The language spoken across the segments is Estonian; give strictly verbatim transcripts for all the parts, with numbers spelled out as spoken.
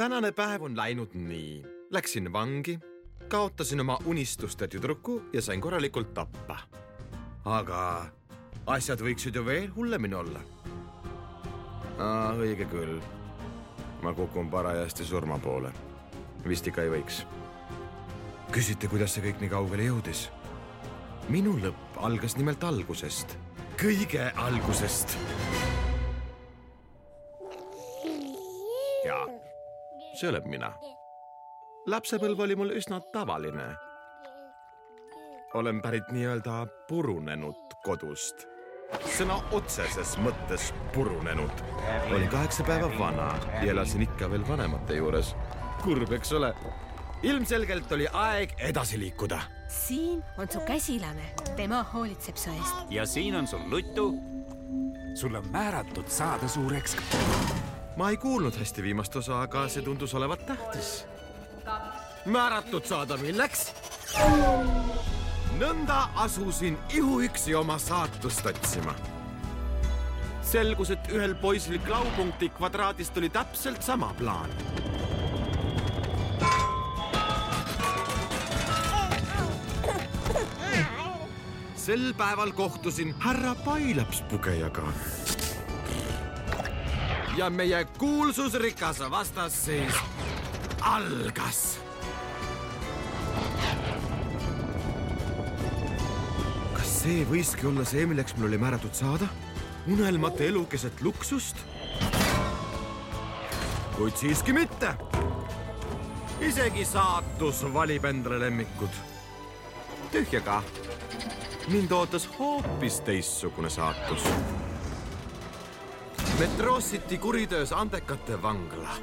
tänane päev on läinud nii. Läksin vangi, kaotasin oma unistuste tüdruku ja sain korralikult tappa. Aga asjad võiksid ju veel hullemini olla. Aa, õige küll. Ma kukun parajasti surma poole. Vist ikka ei võiks. Küsite, kuidas see kõik nii kaugele jõudis? Minu lõpp algas nimelt algusest. Kõige algusest. Jaa, see oleb mina. Lapsepõlv oli mul üsna tavaline. Olen pärit nii-öelda purunenud kodust. Sõna otseses mõttes purunenud. Olin kaheksa päeva vana ja elasin ikka veel vanemate juures. Kurb, eks ole. Ilmselgelt oli aeg edasi liikuda. Siin on su käsilane. Tema hoolitseb su eest. Ja siin on sul lutu. Sul on määratud saada suureks. Ma ei kuulnud hästi viimast osa, aga see tundus olevat tähtis. Määratud saada milleks? Nõnda asusin ihuüksi oma saatust otsima. Selgus, et ühel poisil klaupunkti kvadraadist oli täpselt sama plaan. Sel päeval kohtusin härra Pailapspugejaga. Ja meie kuulsusrikas vastasseis algas. Kas see võiski olla see, milleks mul oli määratud saada? Unelmate elu keset luksust? Kuid siiski mitte. Isegi saatus valib endale lemmikud. Tühja ka. Mind ootas hoopis teissugune saatus. Metro City kuritöös andekate vangla.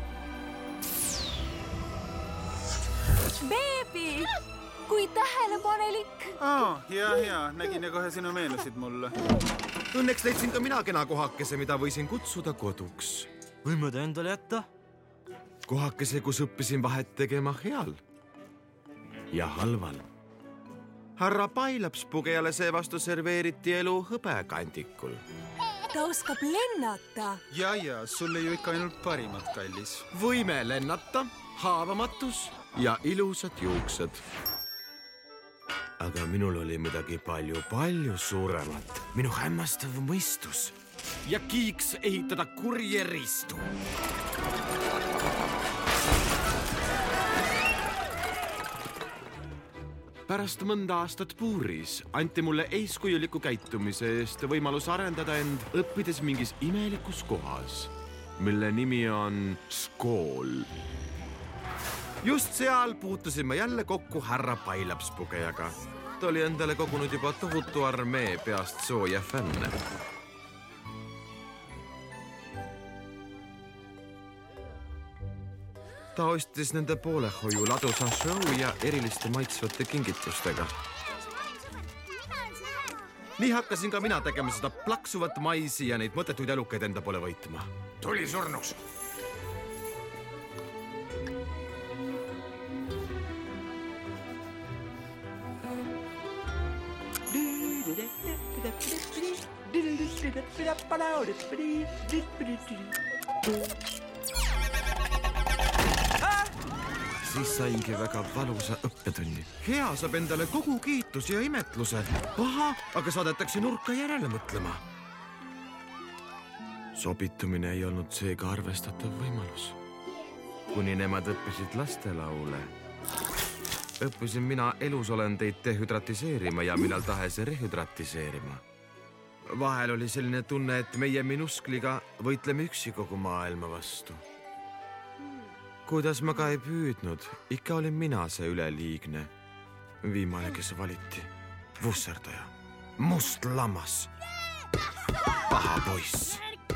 Beebi! Kui tähelepanelik! Aa, hea, hea. Nägin ja kohe sinu meenusid mulle. Õnneks leidsin ka mina kena kohakese, mida võisin kutsuda koduks. Võime ta endale jätta? Kohakese, kus õppisin vahet tegema heal ja halval. Härra Pailapspugejale seevastu serveeriti elu hõbekandikul. Ta oskab lennata. Ja, ja, sulle ju ikka ainult parimat, kallis. Võime lennata, haavamatus ja ilusad juuksed. Aga minul oli midagi palju-palju suuremat. Minu hämmastav mõistus. Ja kiiks ehitada kurjeristu. Pärast mõnda aastat puuris anti mulle eeskujuliku käitumise eest võimalus arendada end õppides mingis imelikus kohas, mille nimi on Skool. Just seal puutusin ma jälle kokku härra Pailapspugejaga. Ta oli endale kogunud juba tohutu armee peast sooja fänne. Ta ostis nende poolehoiu ladusa show ja eriliste maitsvate kingitustega. Nii hakkasin ka mina tegema seda plaksuvat maisi ja neid mõttetuid elukeid enda poole võitma. Tuli surnuks! Siis saingi väga valusa õppetunni. Hea saab endale kogu kiitus ja imetluse. Paha, aga saadetakse nurka järele mõtlema. Sobitumine ei olnud seega arvestatav võimalus. Kuni nemad õppisid lastelaule, õppisin mina elusolendeid dehydratiseerima ja millal tahes rehüdratiseerima. Vahel oli selline tunne, et meie minuskliga võitleme üksi kogu maailma vastu. Kuidas ma ka ei püüdnud, ikka olin mina see üleliigne. Viimane, kes valiti. Vusserdaja. Must lammas. Paha poiss.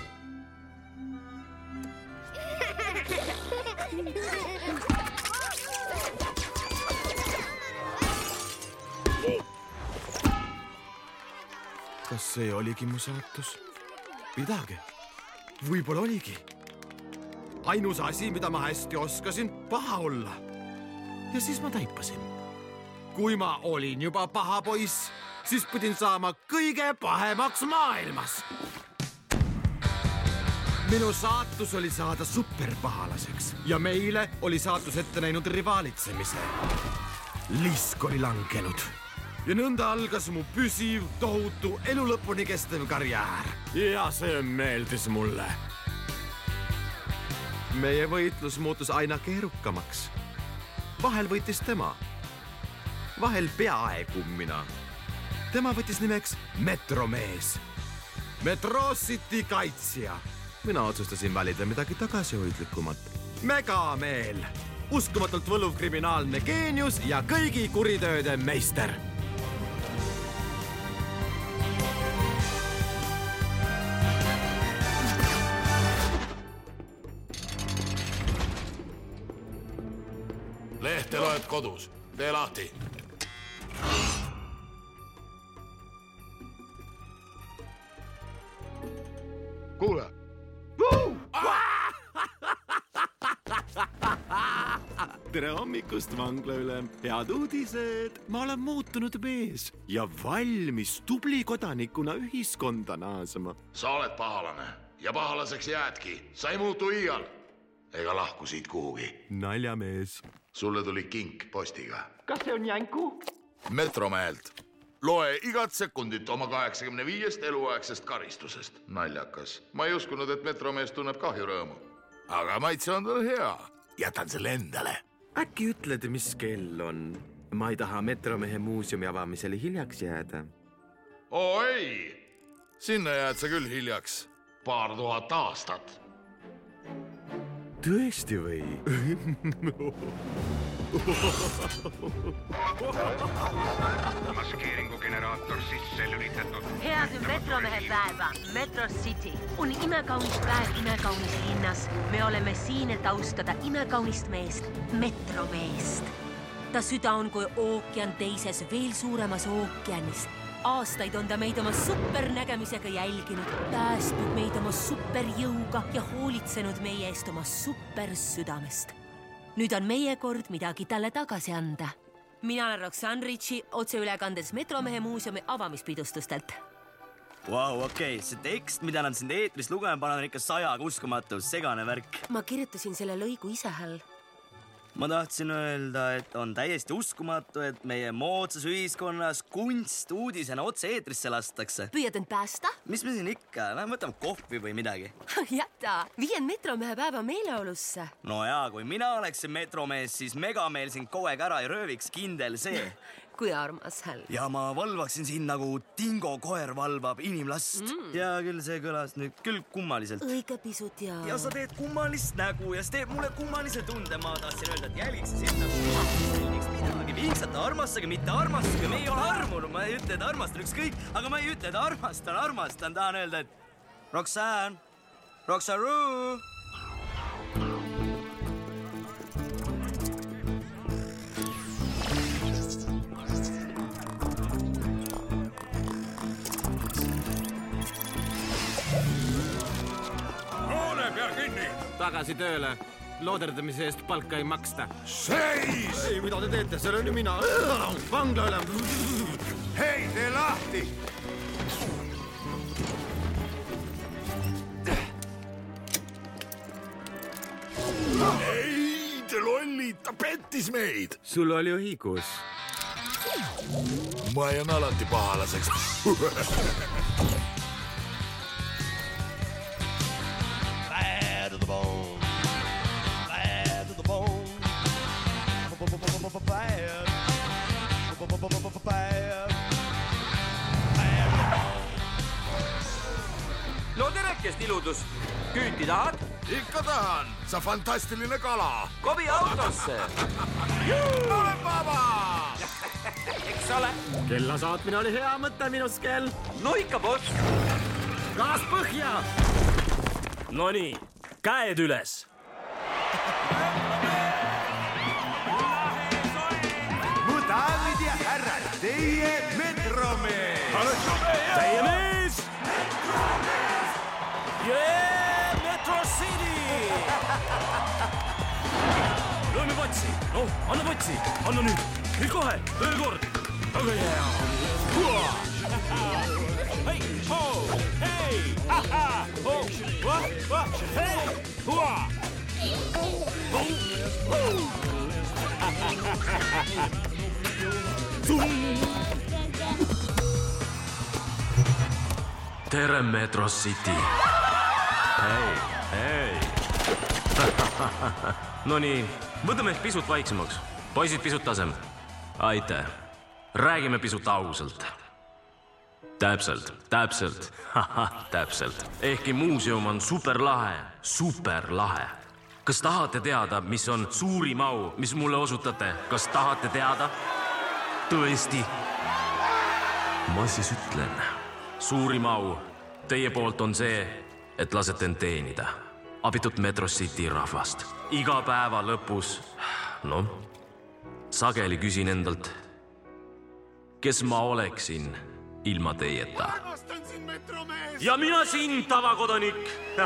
Kas see oligi mu saatus? Pidage. Võib-olla oligi. Ainus asi, mida ma hästi oskasin, paha olla. Ja siis ma taipasin. Kui ma olin juba paha poiss, siis pidin saama kõige pahemaks maailmas. Minu saatus oli saada superpahalaseks ja meile oli saatus ette näinud rivaalitsemise. Lisk oli langenud ja nõnda algas mu püsiv, tohutu, elu lõpuni kestev karjäär. Ja see meeldis mulle. Meie võitlus muutus aina keerukamaks. Vahel võitis tema. Vahel peaaegu mina. Tema võttis nimeks Metromees. Metro City kaitsja. Mina otsustasin valida midagi tagasihoidlikumat. Megameel. Uskumatult võluv kriminaalne geenius ja kõigi kuritööde meister. Lehte loed kodus. Tee lahti. Kuule. Tere hommikust, vanglaülem. Head uudised. Ma olen muutunud mees ja valmis tubli kodanikuna ühiskonda naasema. Sa oled pahalane ja pahalaseks jäädki. Sa ei muutu iial. Ega lahku siit kuhugi. Naljamees. Sulle tuli kink postiga. Kas see on jänku? Metromehelt. Loe igat sekundit oma kaheksakümne viiest eluaegsest karistusest. Naljakas. Ma ei uskunud, et metromees tunneb kahjurõõmu. Aga maitse on tal hea. Jätan selle endale. Äkki ütled, mis kell on? Ma ei taha Metromehe muuseumi avamisele hiljaks jääda. Oo ei! Sinna jääd sa küll hiljaks. Paar tuhat aastat. Tõesti või? Maskeeringu generaator sisse lülitatud. Head Metromehe päeva. Metro City on imekaunis päev imekaunis linnas. Me oleme siin, et austada imekaunist meest, Metromeest. Ta süda on kui ookean teises, veel suuremas ookeanis. Aastaid on ta meid oma supernägemisega jälginud, päästnud meid oma superjõuga ja hoolitsenud meie eest oma supersüdamest. Nüüd on meie kord midagi talle tagasi anda. Mina olen Roxanne Ritchie, otse ülekandes Metromehe muuseumi avamispidustustelt. Vau, okei, see tekst, mida nad sind eetris lugema panen, on ikka sajaga uskumatu, segane värk. Ma kirjutasin selle lõigu ise hall. Ma tahtsin öelda, et on täiesti uskumatu, et meie moodsas ühiskonnas kunst uudisena otse eetrisse lastakse. Püüad end päästa? Mis me siin ikka? Lähen võtame kohvi või midagi. Jäta, viien Metromehe päeva meeleolusse. No jaa, kui mina oleksin metromees, siis megameel sind kogu aeg ära ei rööviks, kindel see. Kui armas hall. Ja ma valvaksin siin nagu Dingo koer valvab inimlast. Mm. Ja küll see kõlas nüüd küll kummaliselt. Õige pisut ja... Ja sa teed kummalist nägu ja see teeb mulle kummalise tunde. Ma tahtsin öelda, et jälgiks sinna. Selgiks midagi. Viiksate armastage, mitte armastage. Me ei ole armunud. Ma ei ütle, et armastan ükskõik. Aga ma ei ütle, et armastan, armastan. Tahan öelda, et Roxanne, Roxaroo. Tagasi tööle. Looderdamise eest palka ei maksta. Seis! Ei, mida te teete? Seal on ju mina. Vangla üle. Hei, tee lahti! Ei, te lollid, ta pettis meid. Sul oli õigus. Ma jään alati pahalaseks. Bad to the bone. Bad to the bone. Bad. Bad. No terekest, iludus. Küüti tahad? Ikka tahan. Sa fantastiline kala. Kobi autosse. Ole vaba! Eks ole? Kella saatmine oli hea mõte minus kell. No ikka, boss. Gaas põhja! No nii, käed üles. Mu daamid ja härrad, teie metromees! Teie mees! Yeah, Metro City! Lööme potsi. No, anna potsi. Anna nüüd. Nüüd kohe. Veel kord. Aga jää. Hei, ho, hei, ha, ha, ho, wa, wa, hei, hua. Tere, Metro City. Hei, hei. No nii, võtame ehk pisut vaiksemaks. Poisid pisut tasem. Aitäh. Räägime pisut ausalt. Täpselt, täpselt. Haha, täpselt. Ehkki muuseum on superlahe, superlahe. Kas tahate teada, mis on suurim au, mis mulle osutate? Kas tahate teada? Tõesti? Ma siis ütlen. Suurim au teie poolt on see, et lasete end teenida. Abitut Metro City rahvast. Iga päeva lõpus, noh, sageli küsin endalt, kes ma oleksin ilma teieta. Ja mina siin, tavakodanik.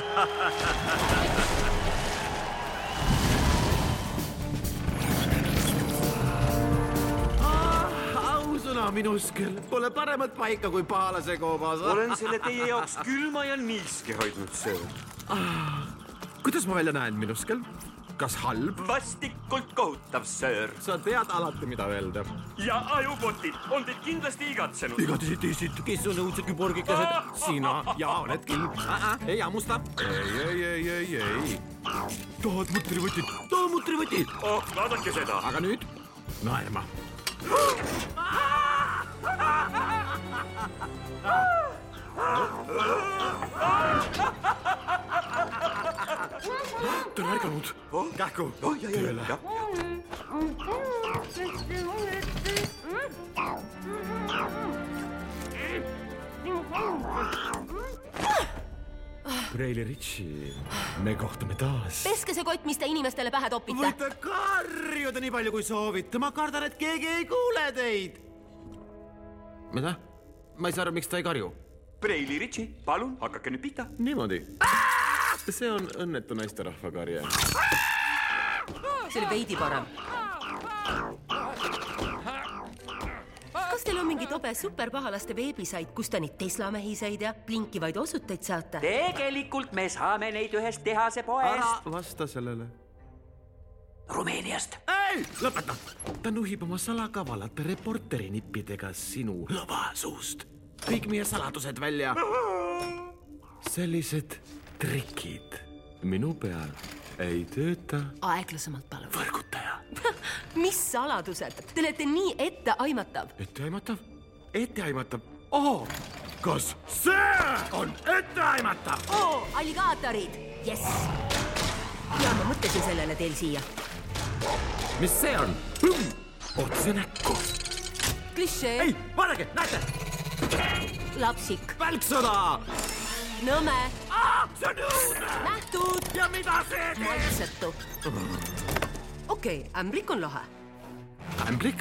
Ausõna minuskel. Pole paremat paika kui paalase koobas. Olen selle teie jaoks külma ja niiske hoidnud söö. Ah, kuidas ma välja näen minuskel? Kas halb? Vastikult kohutav, söör. Sa tead alati, mida öelda. Ja ajupotid on teid kindlasti igatsenud. Igatisid isid, kes on õudsed küborgikesed? Sina ja oled küll. Ei ammusta. Ei, ei, ei, ei, ei. Tahad mutrivõtid? Taha mutrivõtid. Oh, vaadake seda. Aga nüüd naerma. Ta on ärganud. Kähku. Tööle. Preili Ritsi, me kohtume taas. Peske see kott, mis te inimestele pähe topite. Võite karjuda nii palju kui soovite. Ma kardan, et keegi ei kuule teid. Mida? Ma ei saa aru, miks ta ei karju. Preili Ritsi, palun, hakake nüüd pihta. Niimoodi. See on õnnetu naisterahva karje. See oli veidi parem. Kas teil on mingi tobe superpahalaste veebisait, kus ta neid Tesla-mehiseid ja blinkivaid osuteid saate? Tegelikult me saame neid ühest tehase poest. Ära vasta sellele. Rumeeniast. Ei, lõpeta. Ta nuhib oma salakavalate reporteri nippidega sinu lõvasuust. Kõik meie saladused välja. Sellised trikid minu peal ei tööta. Aeglasemalt palun. Võrgutaja. Mis saladused? Te olete nii etteaimatav. Etteaimatav? Etteaimatav? Oh, kas see on etteaimatav? Oo, alligaatorid. Yes. Ja ma mõtlesin sellele teil siia. Mis see on? Otse näkku. Klišee. Ei, vaadake, näete. Lapsik. Välksõda. Nõme. Ah, see on õudne. Nähtud. Ja mida see teeb? Maitsetu. Okei, okay, ämblik on lahe. Ämblik?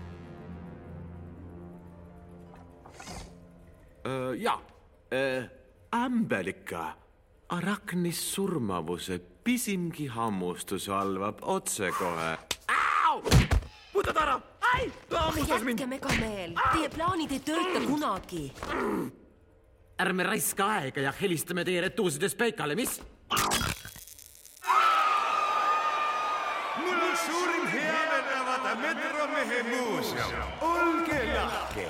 Uh, ja, uh, ämbelika. Araknis surmavuse pisimgi hammustus alvab otsekohe. Au! Võtad ära! Ai! Hammustas mind! Jätke megameel. Teie plaanid ei tööta kunagi. Ärme raiska aega ja helistame teie retuusides peikale, mis? Mul on suurim heameel avada Metromehe muuseum. Olge lahke!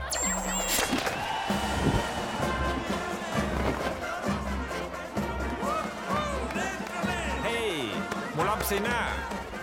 Hei, mu laps ei näe.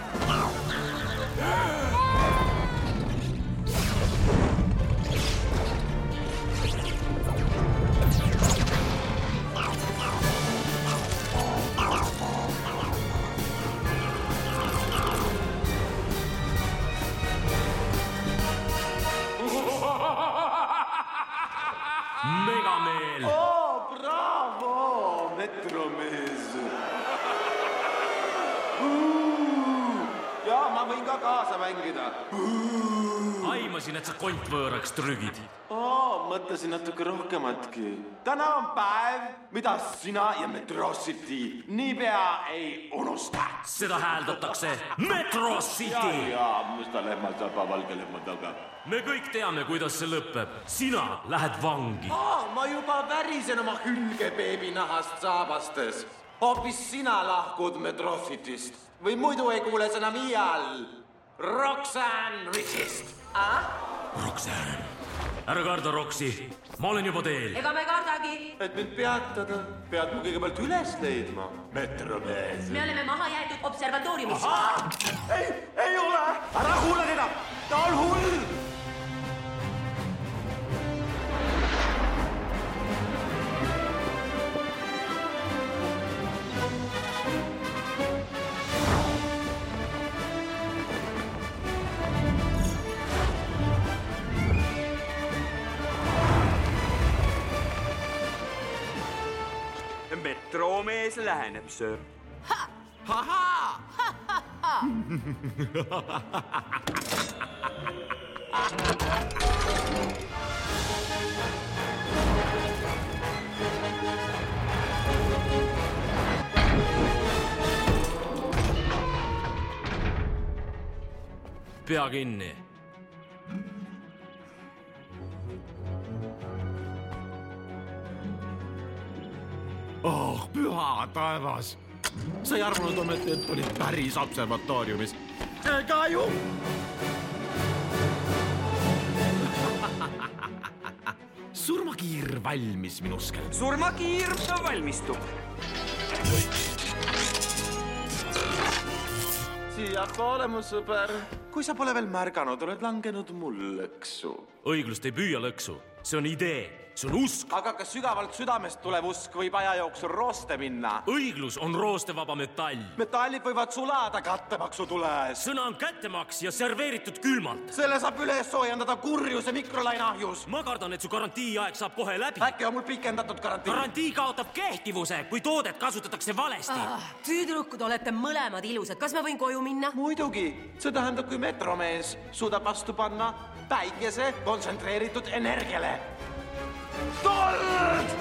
Megameel! Oh, bravo, Metromees! Uh, ja ma ma võin ka kaasa mängida. Aimasin, et sa kontvõõraks trügid. Oo, mõtlesin natuke rohkematki. Täna on päev, mida sina ja Metro City niipea ei unusta. Seda hääldatakse Metro City. Ja, ja musta lehma saba valge lehma taga. Me kõik teame, kuidas see lõpeb. Sina lähed vangi. Aa, ma juba värisen oma hülgebeebi nahast saabastes. Hoopis sina lahkud Metro Cityst. Või muidu ei kuule sõna miial. Roxanne Richist. Ah? Roxanne. Ära karda, Roxy. Ma olen juba teel. Ega me kardagi. Et mind peatada, pead mu kõigepealt üles leidma. Metromees. Me oleme maha jäetud observatooriumis. Ei, ei ole. Ära kuule teda. Ta on hull. Metromees läheneb, sir. Ha! Ha-ha! Pea kinni. Oh, püha taevas. Sa ei arvanud ometi, et olid päris observatooriumis. Ega ju! Surmakiir valmis, minuskel. Surmakiir valmistub. Siia poole, mu sõber. Kui sa pole veel märganud, oled langenud mul lõksu. Õiglust ei püüa lõksu. See on idee. See on usk. Aga kas sügavalt südamest tulev usk võib aja jooksul rooste minna? Õiglus on roostevaba metall. Metallid võivad sulada kattemaksu tules. Sõna on kättemaks ja serveeritud külmalt. Selle saab üles soojendada kurjuse mikrolainahjus. Ma kardan, et su garantiiaeg saab kohe läbi. Äkki on mul pikendatud garantii? Garantii kaotab kehtivuse, kui toodet kasutatakse valesti. Ah, tüdrukud olete mõlemad ilusad. Kas ma võin koju minna? Muidugi. See tähendab, kui metromees suudab vastu panna päikese kontsentreeritud energiale. Tuld!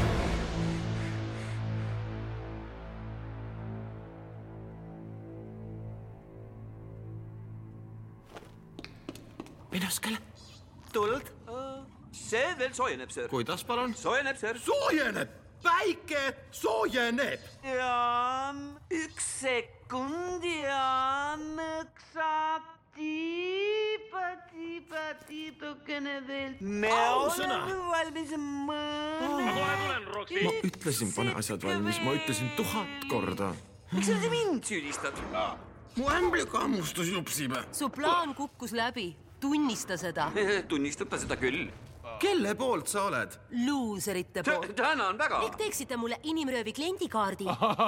Minuskel. Tuld? See veel soojeneb, sir. Kuidas, palun? Soojeneb, sir. Soojeneb! Päike soojeneb! Ja üks sekund ja nõksab tiiba, tiiba, tiibukene veel. Me oleme valmis mõne. Ma kohe tulen, Roxy. Ma ütlesin, pane asjad valmis. Ma ütlesin tuhat korda. Miks sa mind süüdistad? Mu ämbliga ammustus jupsime. Su plaan kukkus läbi. Tunnista seda. Tunnistab ta seda küll. Kelle poolt sa oled? Luuserite poolt. Tänan väga. Ehk teeksite mulle inimröövi kliendikaardi.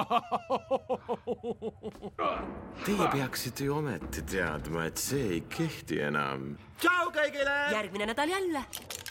Teie peaksite ju ometi teadma, et see ei kehti enam. Tšau kõigile! Järgmine nädal jälle.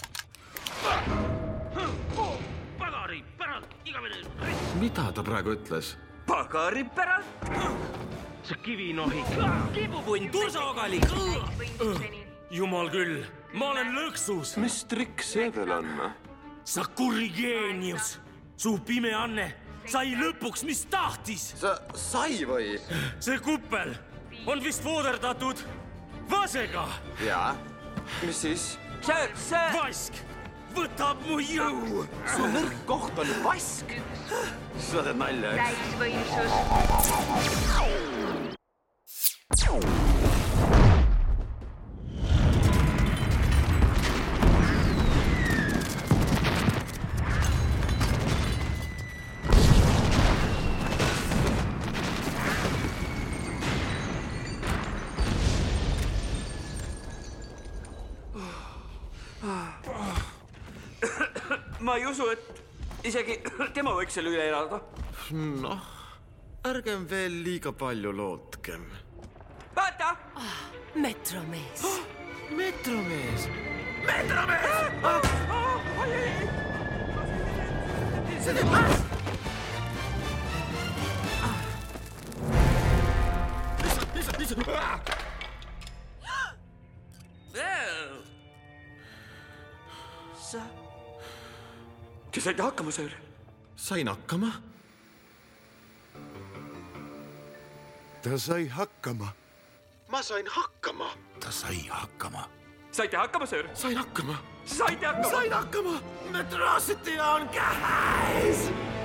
Pagari päralt, igavene. Mida ta praegu ütles? Pagari päralt? See kivinohi. Kibupund, tursogalik. Jumal küll, ma olen lõksus. Mis trikk see veel on? Sa kurri geenius. Su pime Anne sai lõpuks, mis tahtis. Sa sai või? See kuppel on vist vooderdatud vasega. Jaa. Mis siis? Sir, sir. Vask võtab mu jõu. Su nõrk koht on vask. Sa teed nalja, eks? Täisvõimsus. Ma ei usu, et isegi tema võiks selle üle elada. Noh, ärgem veel liiga palju lootkem. Vaata! Ah, metromees. Oh, metromees! Metromees! Ah! Ah! Ai, ai, ai! See teeb läks! Lihtsalt, lihtsalt, lihtsalt! otsa. Te saite hakkama, söör? Sain hakkama. Ta sai hakkama. Ma sain hakkama. Ta sai hakkama. Saite hakkama, söör? Sain hakkama. Saite hakkama? Sain hakkama. Metro City on käes.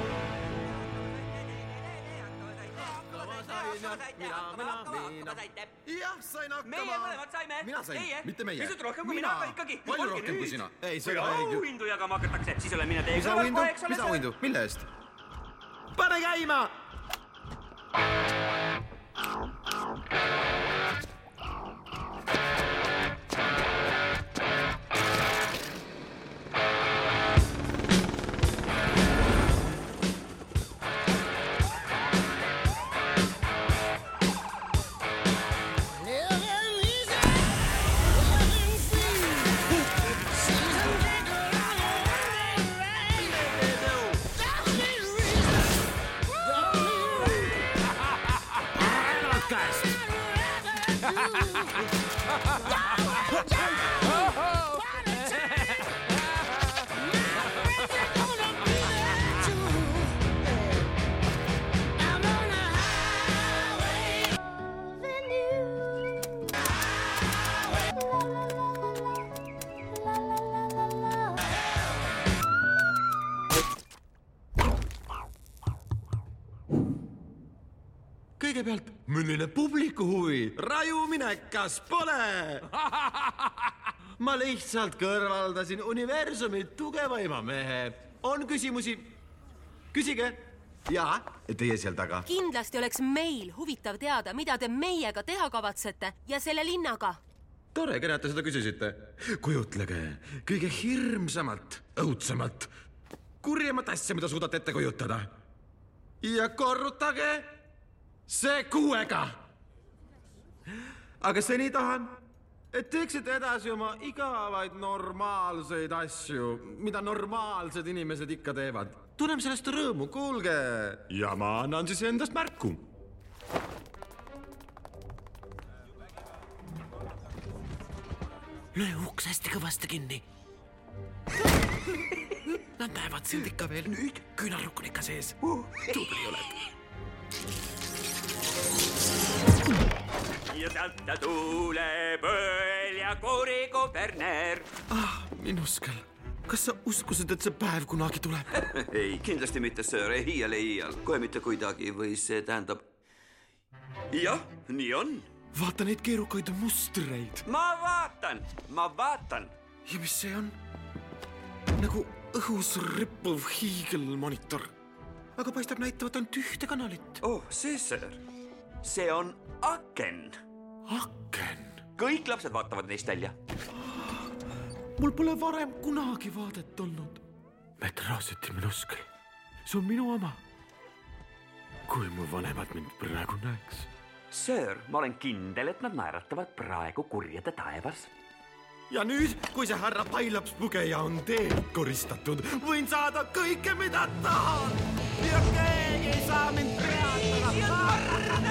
Mina, mina, mina. Jah, sain hakkama. Meie mõlemad saime. Mina sain, Teie? mitte meie. Pisut rohkem kui mina, aga ikkagi. Palju rohkem kui sina. Ei, kui auhindu jagama hakatakse, siis olen mina teie kõrval kohe, eks ole. Mis auhindu? Mille eest? Pane käima! Kõigepealt, milline publiku huvi? Rajumine, kas pole? Ma lihtsalt kõrvaldasin universumi tugevaima mehe. On küsimusi? Küsige. Jaa, teie seal taga. Kindlasti oleks meil huvitav teada, mida te meiega teha kavatsete ja selle linnaga. Tore, kena, te seda küsisite. Kujutlege kõige hirmsamat, õudsamat, kurjemat asja, mida suudate ette kujutada. Ja korrutage see kuuega. Aga seni tahan, et teeksite edasi oma igavaid normaalseid asju, mida normaalsed inimesed ikka teevad. Tunneme sellest rõõmu, kuulge. Ja ma annan siis endast märku. Löö uks hästi kõvasti kinni. Nad näevad sind ikka veel. Nüüd küünarrukk on ikka sees. Tubli oled. Ja sealt ta tuleb õel ja koorigu Berner. Ah, minuskel. Kas sa uskusid, et see päev kunagi tuleb? Ei, kindlasti mitte, söör. Ei hiial, ei hiial. Kohe mitte kuidagi või see tähendab... Jah, nii on. Vaata neid keerukaid mustreid. Ma vaatan, ma vaatan. Ja mis see on? Nagu õhus rippuv hiigelmonitor. Aga paistab näitavat ainult ühte kanalit. Oh, see, söör. See on aken. Aken? Kõik lapsed vaatavad neist välja. Mul pole varem kunagi vaadet olnud. Metro City minuskel. See on minu oma. Kui mu vanemad mind praegu näeks. Söör, ma olen kindel, et nad naeratavad praegu kurjade taevas. Ja nüüd, kui see härra Pailapspugeja on teed koristatud, võin saada kõike, mida tahan. Ja keegi ei saa mind peatada.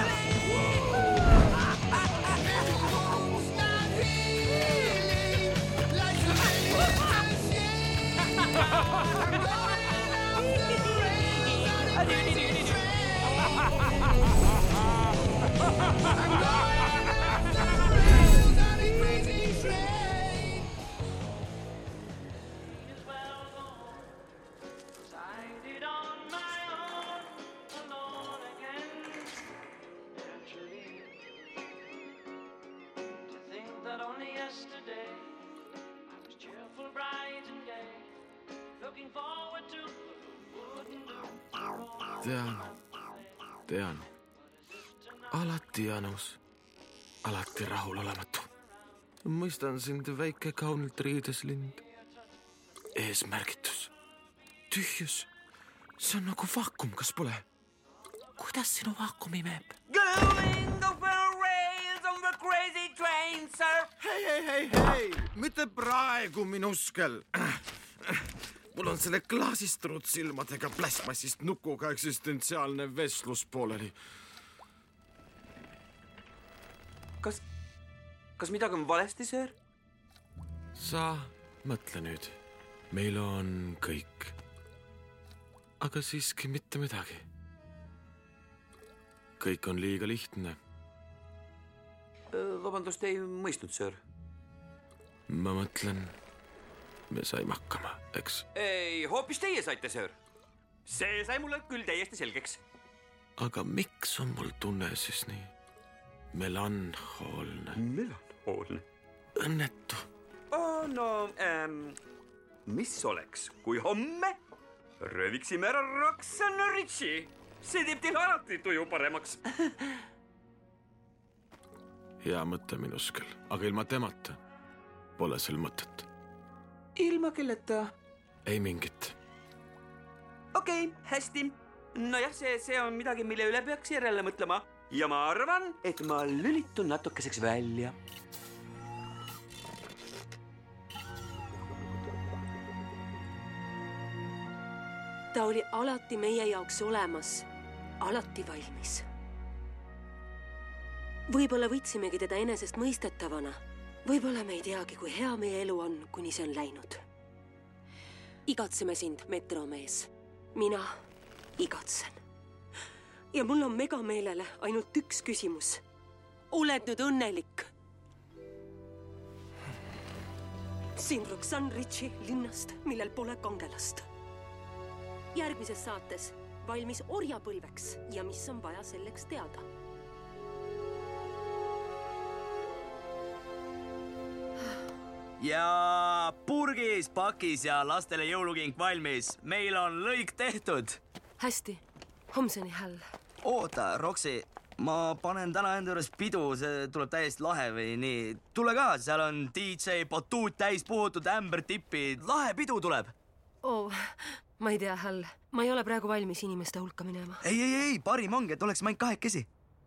Tean, tean. Alati Janus, alati rahul olematu. Mõistan sind väike kaunilt riides lind. Eesmärgitus, tühjus, see on nagu vaakum, kas pole? Kuidas sinu vaakum imeb? Going over rails on the crazy train, sir. Hei, hei, hei, hei, mitte praegu minuskel. Mul on selle klaasistruud silmadega plasmassist nukuga eksistentsiaalne vestlus pooleli. Kas, kas midagi on valesti, söör? Sa mõtle nüüd. meil on kõik. Aga siiski mitte midagi. Kõik on liiga lihtne. Vabandust, ei mõistnud, sir. Ma mõtlen, me saime hakkama, eks? Ei, hoopis teie saite, sir. See sai mulle küll täiesti selgeks. Aga miks on mul tunne siis nii melanhoolne? Melanhoolne? Õnnetu. Oh, no, ähm, mis oleks, kui homme rööviksime ära Roxanne Ritchie? See teeb teil alati tuju paremaks. Hea mõte minus küll, aga ilma temata pole sel mõtet. Ilma kelleta? Ei mingit. Okei, okay, hästi. No jah, see, see on midagi, mille üle peaks järele mõtlema. Ja ma arvan, et ma lülitun natukeseks välja. Ta oli alati meie jaoks olemas, alati valmis. Võib-olla võtsimegi teda enesest mõistetavana. Võib-olla me ei teagi, kui hea meie elu on, kuni see on läinud. Igatseme sind, metromees. Mina igatsen. Ja mul on megameelele ainult üks küsimus. Oled nüüd õnnelik? Siin Roxanne Ritchie linnast, millel pole kangelast. Järgmises saates valmis orjapõlveks ja mis on vaja selleks teada. Ja purgis, pakis ja lastele jõulukink valmis. Meil on lõik tehtud. Hästi, homseni häll. Oota, Roxy, ma panen täna enda juures pidu, see tuleb täiesti lahe või nii. Tule ka, seal on D J Batuut täis puhutud ämbertipid. Lahe pidu tuleb. Oh, ma ei tea, häll. Ma ei ole praegu valmis inimeste hulka minema. Ei, ei, ei, parim ongi, et oleks main kahekesi.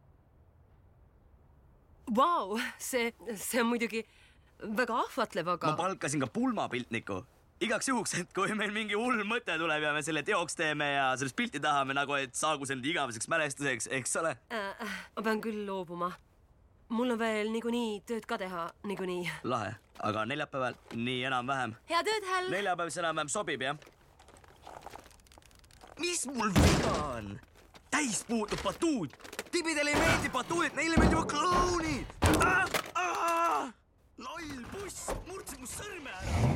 Vau, wow, see, see on muidugi väga ahvatlev, aga... Ma palkasin ka pulmapiltniku. Igaks juhuks, et kui meil mingi hull mõte tuleb ja me selle teoks teeme ja sellest pilti tahame nagu, et saagu see nüüd igaveseks mälestuseks, eks ole? Äh, ma pean küll loobuma. Mul on veel niikuinii tööd ka teha, niikuinii. Lahe, aga neljapäeval nii enam-vähem. Hea tööd, häll! Neljapäev see enam-vähem sobib, jah? Mis mul viga on? Täis puutub Batuut! Tibidele ei meeldi Batuut, neile meeldivad klounid! Ah! Ah! Loll buss, murdsid mu sõrme ära!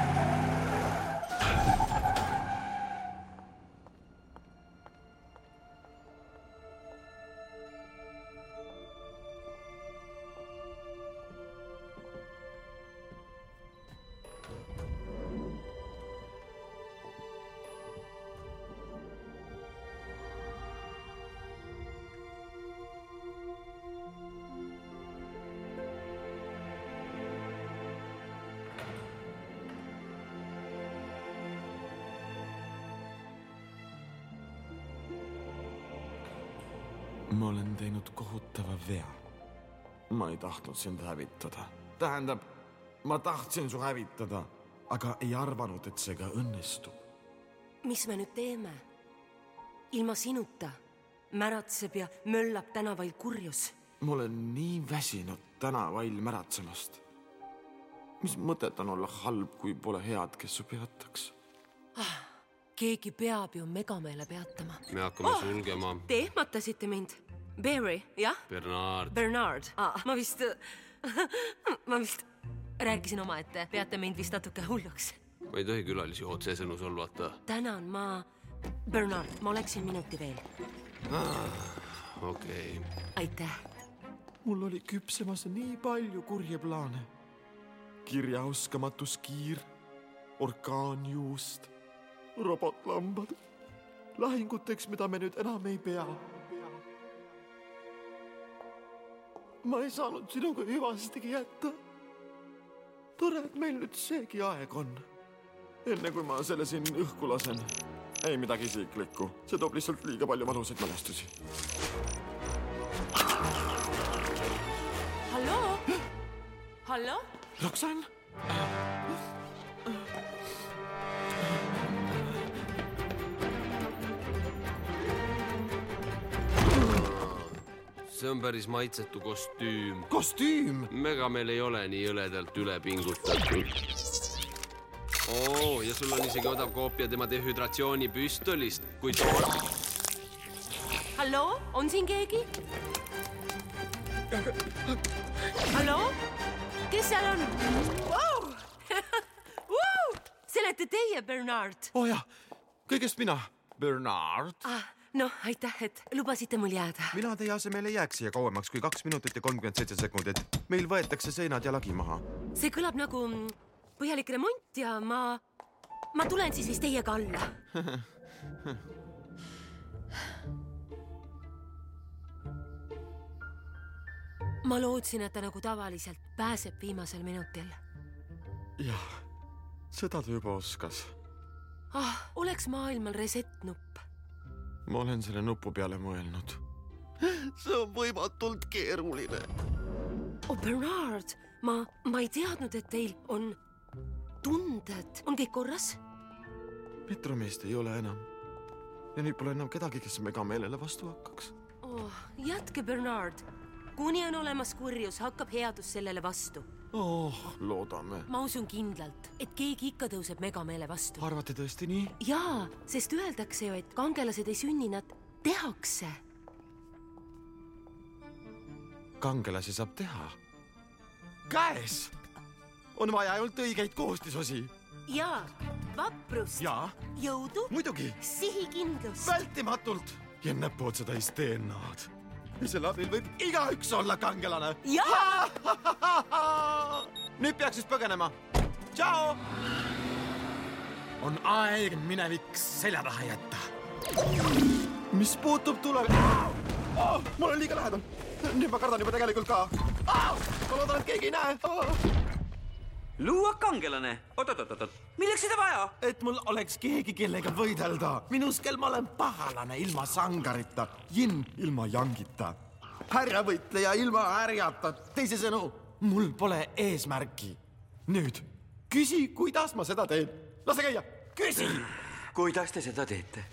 Ma olen teinud kohutava vea. Ma ei tahtnud sind hävitada. Tähendab, ma tahtsin su hävitada, aga ei arvanud, et see ka õnnestub. Mis me nüüd teeme? Ilma sinuta märatseb ja möllab tänavail kurjus. Ma olen nii väsinud tänavail märatsemast. Mis mõtet on olla halb, kui pole head, kes su peataks? Ah, keegi peab ju megameele peatama. Me hakkame oh, sulgema. Te ehmatasite mind. Barry, jah? Bernard. Bernard. Ah, ma vist... ma vist rääkisin oma, et peate mind vist natuke hulluks. Ma ei tohi külalisi otsesõnu solvata. Tänan, ma... Bernard, ma oleksin minuti veel. Ah, okei. Okay. Aitäh. Mul oli küpsemas nii palju kurje plaane. Kirjaoskamatus kiir, orkaanjuust, robotlambad, lahinguteks, mida me nüüd enam ei pea. Ma ei saanud sinuga hüvastigi jätta. Tore, et meil nüüd seegi aeg on. Enne kui ma selle siin õhku lasen. Ei midagi isiklikku. See toob lihtsalt liiga palju valusaid mälestusi. Hallo? Hallo? Roxanne? See on päris maitsetu kostüüm. Kostüüm? Mega meil ei ole nii õledalt üle pingutatud. Oo, ja sul on isegi odav koopia tema dehydratsiooni püstolist, kui too... Halloo, on siin keegi? Halloo? Kes seal on? Wow! Wow! See olete teie, Bernard. Oh jah, kõigest mina, Bernard. Ah, no, aitäh, et lubasite mul jääda. Mina teie asemel ei jääks siia kauemaks kui kaks minutit ja kolmkümmend seitse sekundit. Meil võetakse seinad ja lagi maha. See kõlab nagu põhjalik remont ja ma... Ma tulen siis vist teiega alla. Ma lootsin, et ta nagu tavaliselt pääseb viimasel minutil. Jah, seda ta juba oskas. Ah, oleks maailmal reset-nupp. Ma olen selle nupu peale mõelnud. See on võimatult keeruline. Oh, Bernard, ma, ma ei teadnud, et teil on tunded. On kõik korras? Metromeest ei ole enam. Ja nüüd pole enam kedagi, kes megameelele vastu hakkaks. Oh, jätke, Bernard. Kuni on olemas kurjus, hakkab headus sellele vastu. Oh, loodame. Ma usun kindlalt, et keegi ikka tõuseb megameele vastu. Arvate tõesti nii? Jaa, sest öeldakse ju, et kangelased ei sünni, nad tehakse. Kangelasi saab teha. Käes! On vaja ainult õigeid koostisosi. Jaa, vaprust. Jaa. Jõudu. Muidugi. Sihikindlust. Vältimatult. Ja näpuotsa täis D N A-d. Ja selle abil võib igaüks olla kangelane. Jaa! Nüüd peaks siis põgenema. Tšao! On aeg minevik selja taha jätta. Mis puutub tuleb... Oh, ma olen liiga lähedal. Nüüd ma kardan juba tegelikult ka. Oh, ma loodan, et keegi ei näe. Oh. Luua kangelane. Oot, oot, oot, oot. Milleks seda vaja? Et mul oleks keegi, kellega võidelda. Minuskel ma olen pahalane ilma sangarita. Jin ilma jangita. Härja võitleja ilma härjata. Teisisõnu, mul pole eesmärki. Nüüd, küsi, kuidas ma seda teen. Lase käia. Küsi! Kuidas te seda teete?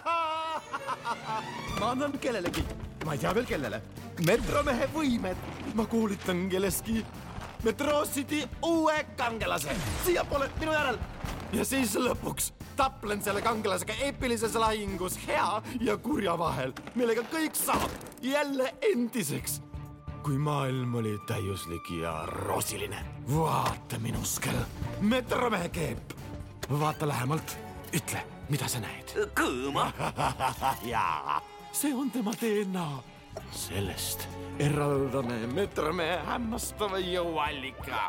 Ma annan kellelegi. Ma ei tea veel kellele. Metromehe võimed. Ma kuulitan kelleski. Metro City uue kangelase. Siia pole minu järel. Ja siis lõpuks taplen selle kangelasega epilises lahingus hea ja kurja vahel, millega kõik saab jälle endiseks. Kui maailm oli täiuslik ja roosiline. Vaata minuskel. Metromehe keep. Vaata lähemalt. Ütle, mida sa näed? Kõõma. Jaa, see on tema D N A. Sellest eraldame Metromehe hämmastava jõuallika.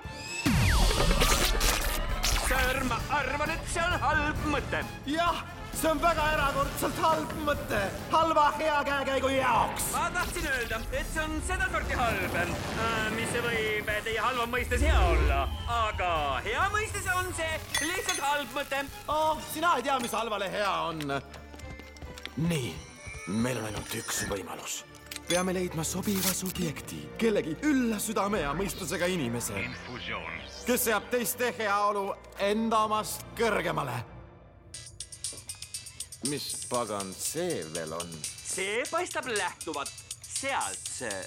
Sir, ma arvan, et see on halb mõte. Jah, see on väga erakordselt halb mõte. Halva hea käekäigu jaoks. Ma tahtsin öelda, et see on seda sorti halb, mis see võib teie halva mõistes hea olla. Aga hea mõistes on see lihtsalt halb mõte. Oh, sina ei tea, mis halvale hea on. Nii, meil on ainult üks võimalus. Peame leidma sobiva subjekti, kellegi ülla südame ja mõistusega inimese, Infusioon. kes seab teiste heaolu enda omast kõrgemale. Mis pagan see veel on? See paistab lähtuvat sealt, sir.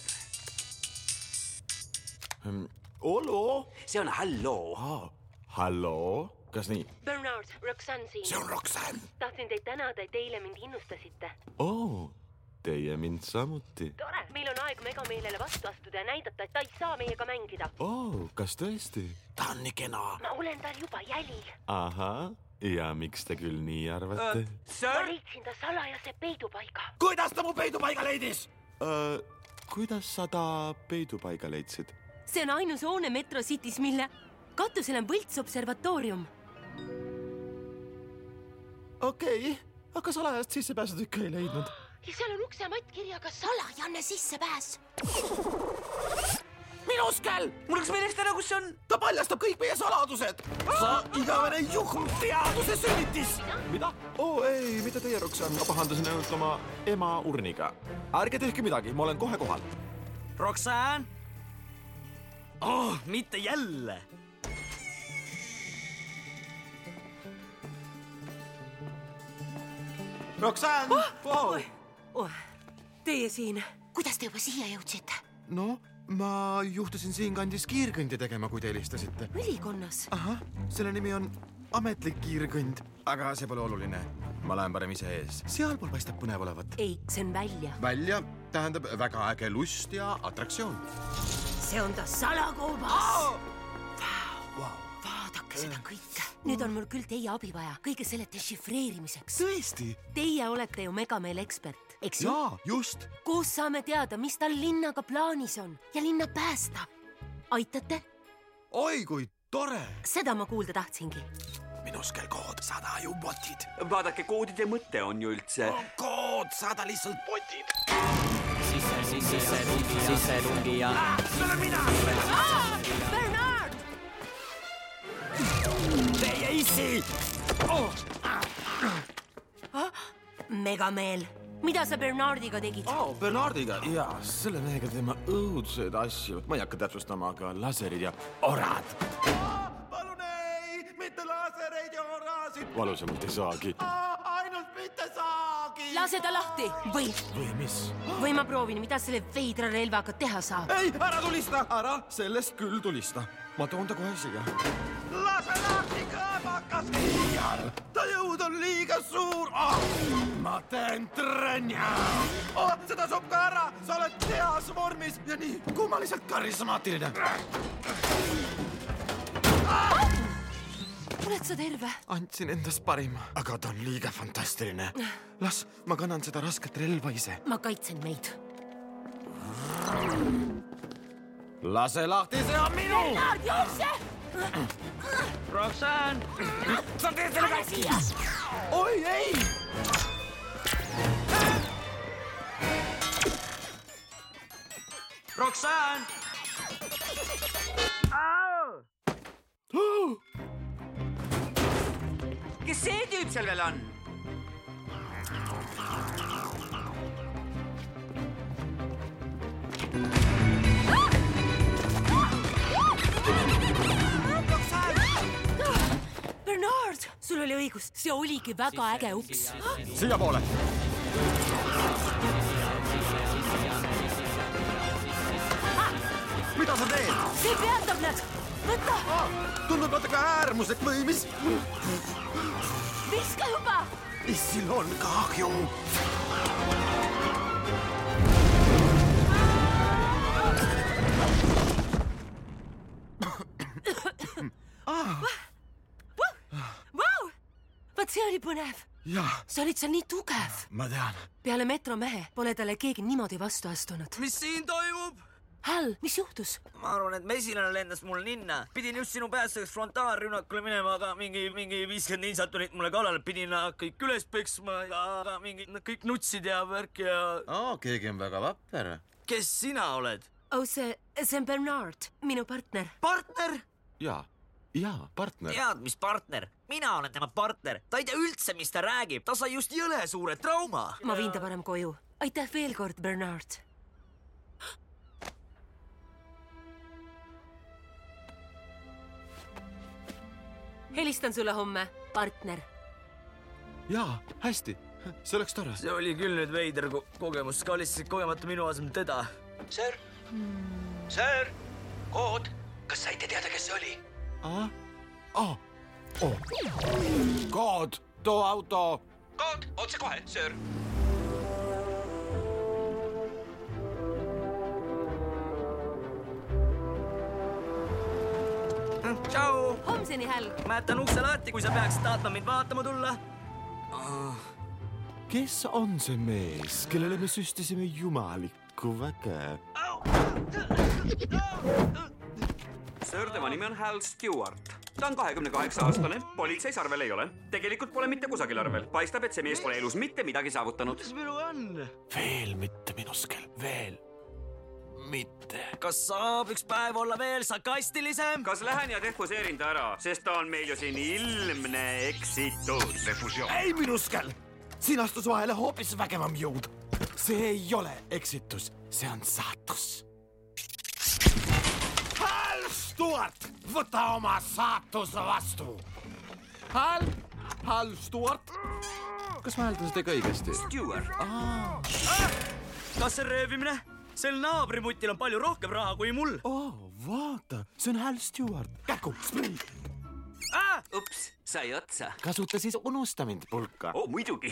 Olo? See on halloo. Ah, halloo? Kas nii? Bernard, Roxanne siin. See on Roxanne. Tahtsin teid tänada, et eile mind innustasite. Oh, teie mind samuti. Tore, meil on aeg megameelele vastu astuda ja näidata, et ta ei saa meiega mängida. Oh, kas tõesti? Ta on nii kena. Ma olen tal juba jälil. Ahah, ja miks te küll nii arvate? Uh, ma leidsin ta salajase peidupaiga. Kuidas ta mu peidupaiga leidis? Uh, kuidas sa ta peidupaiga leidsid? See on ainus hoone Metro City's, mille katusel on võlts observatoorium. Okei, okay, aga salajast sissepääsud ikka ei leidnud. Ja seal on uksematt kirjaga salajane sissepääs. Minuskel! Mul oleks meelest ära, kus see on. Ta paljastab kõik meie saladused. Sa igavene juhm teaduse sünnitis. Mida? Oo, ei, mitte teie, Roxanne. Ma pahandasin ainult oma ema urniga. Ärge tehke midagi, ma olen kohe kohal. Roxanne? Oh, mitte jälle. Roxanne! Oh, wow. oh, teie siin. Kuidas te juba siia jõudsite? No, ma juhtusin siin kandis kiirkõndi tegema, kui te helistasite. Ülikonnas? Ahah, selle nimi on ametlik kiirkõnd, aga see pole oluline. Ma lähen parem ise ees. Sealpool paistab põnev olevat. Ei, see on välja. Välja tähendab väga äge lust ja atraktsioon. See on ta salakoobas. Wow. Vaadake seda kõike. Nüüd on mul küll teie abi vaja kõige selle dešifreerimiseks. Tõesti? Teie olete ju Megameel ekspert, eks ju? Jaa, just. Kus saame teada, mis tal linnaga plaanis on ja linna päästa? Aitate? Oi, kui tore. Seda ma kuulda tahtsingi. Minuskel kood, sada ju botid. Vaadake, koodide mõte on ju üldse. Kood, sada lihtsalt botid. Sisse, sisse, sisse, sisse tungi ja... See olen mina! Bernard! Teie issi! Megameel, mida sa Bernardiga tegid? Oh, Bernardiga? Jaa, selle mehega teeme õudseid asju. Ma ei hakka täpsustama, aga laserid ja orad. Valusamalt ei saagi. Ainult mitte saagi! Lase ta lahti! Või? Või mis? Või ma proovin, mida selle veidra relvaga teha saab? Ei, ära tulista! Ära sellest küll tulista. Ma toon ta kohe siia. Lase lahti, kõõbakas! Iial! Ta jõud on liiga suur! Oh, ma teen tränja! Oh, seda saab ka ära! Sa oled heas vormis ja nii kummaliselt karismaatiline. Oled sa terve? Andsin endast parima, aga ta on liiga fantastiline. Las ma kannan seda rasket relva ise. Ma kaitsen meid. Lase lahti, see on minu! Bernard, jookse! Roxanne! Sa teed selle Ära siia! Oi, ei! Roxanne! Kes see tüüp seal veel on? Bernard, sul oli õigus. See oligi väga äge uks. Siia poole! Mida sa teed? See peatab nad! Võta! Tundub natuke äärmuslik või mis? Viska juba! Issil on kahju. Vau! Vaat see oli põnev. Jah. Sa olid seal nii tugev. Ma tean. Peale metromehe pole talle keegi niimoodi vastu astunud. Mis siin toimub? Hal, mis juhtus? Ma arvan, et mesilane lendas mul ninna. Pidin just sinu päästuseks frontaalrünnakule minema, aga mingi, mingi viiskümmend niisat tulid mulle kallale. Pidin kõik üles peksma, aga mingi kõik nutsid ja värk ja... Oh, keegi on väga vapper. Kes sina oled? Oh, see, see on Bernard, minu partner. Partner? Jaa, jaa, partner. Tead, mis partner? Mina olen tema partner. Ta ei tea üldse, mis ta räägib. Ta sai just jõle suure trauma. Ma viin ta parem koju. Aitäh veel kord, Bernard. Helistan sulle homme, partner. Jaa, hästi. See oleks tore. See oli küll nüüd veider ko kogemus. Kalistasid kogemata minu asemel teda. Sir? Sir? Kood? Kas saite teada, kes see oli? Ah? Ah? Oh. Kood, too auto. Kood, otse kohe, sir. Tšau! Homseni, Hal! Ma jätan ukse lahti, kui sa peaksid tahtma mind vaatama tulla. Kes on see mees, kellele me süstisime jumalikku väge? Sir, tema nimi on Hal Stewart. Ta on kahekümne kaheksa aastane, politseis arvel ei ole. Tegelikult pole mitte kusagil arvel. Paistab, et see mees pole elus mitte midagi saavutanud. Mis minu on? Veel mitte, minuskel, veel mitte. Kas saab üks päev olla veel sarkastilisem? Kas lähen ja defuseerin ta ära, sest ta on meil ju siin ilmne eksitus. Defusioon. Ei, minuskel! Siin astus vahele hoopis vägevam jõud. See ei ole eksitus, see on saatus. Hal Stewart, võta oma saatus vastu. Hal, Hal Stewart. Kas ma hääldan seda õigesti? Stewart. Ah. Kas see röövimine? Sel naabrimutil on palju rohkem raha kui mul. Oh, vaata, see on Hal Stewart. Käku, spree. Ah! Ups, sai otsa. Kasuta siis unusta mind, pulka. Oh, muidugi.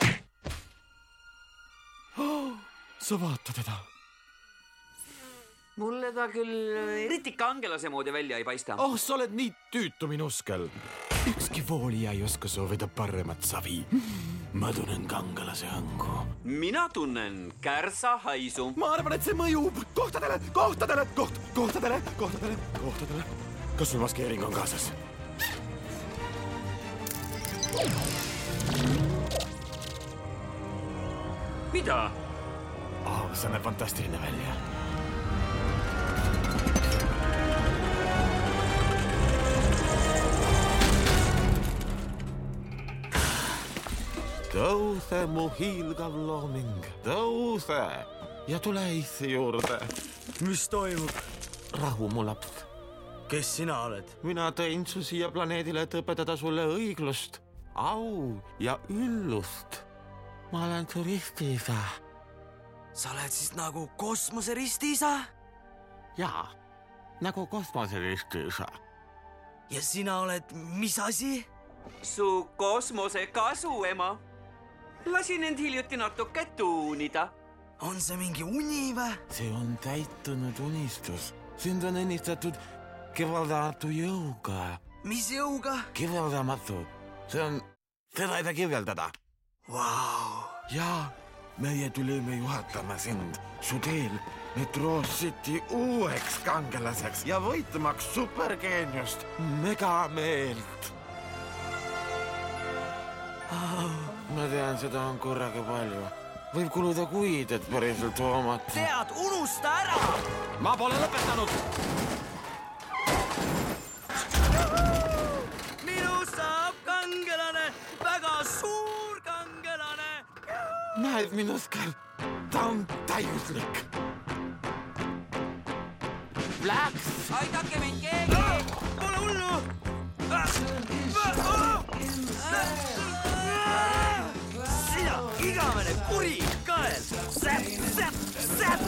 Oh, sa vaata teda. Mulle ta küll eriti kangelase moodi välja ei paista. Oh, sa oled nii tüütu minuskel. Ükski voolija ei oska soovida paremat savi. Ma tunnen kangelase hangu. Mina tunnen kärsa haisu. Ma arvan, et see mõjub. Kohtadele, kohtadele, koht, kohtadele, kohtadele, kohtadele. Kas sul maskeering on kaasas? Mida? Oh, see näeb fantastiline välja. Tõuse mu hiilgav looming, tõuse ja tule issi juurde. Mis toimub? Rahu, mu laps. Kes sina oled? Mina tõin su siia planeedile, et õpetada sulle õiglust, au ja üllust. Ma olen su ristiisa. Sa oled siis nagu kosmose ristiisa? Jaa, nagu kosmose ristiisa. Ja sina oled mis asi? Su kosmose kasu, ema. Lasin end hiljuti natuke tuunida. On see mingi uni või? See on täitunud unistus. Sind on õnnistatud kirjeldamatu jõuga. Mis jõuga? Kirjeldamatu. See on... Seda ei saa kirjeldada. Vau. Ja meie tulime juhatama sind su teel Metro City uueks kangelaseks ja võitmaks supergeeniust Megameelt. Ma tean, seda on korraga palju. Võib kuluda kuid, et päriselt hoomata. Tead, unusta ära! Ma pole lõpetanud! Minust saab kangelane, väga suur kangelane! Näed minuskel, ta on täiuslik. Läks! Aidake mind keegi! Pole hullu! Sina igavene kuri kael! Säpp, säpp, säpp!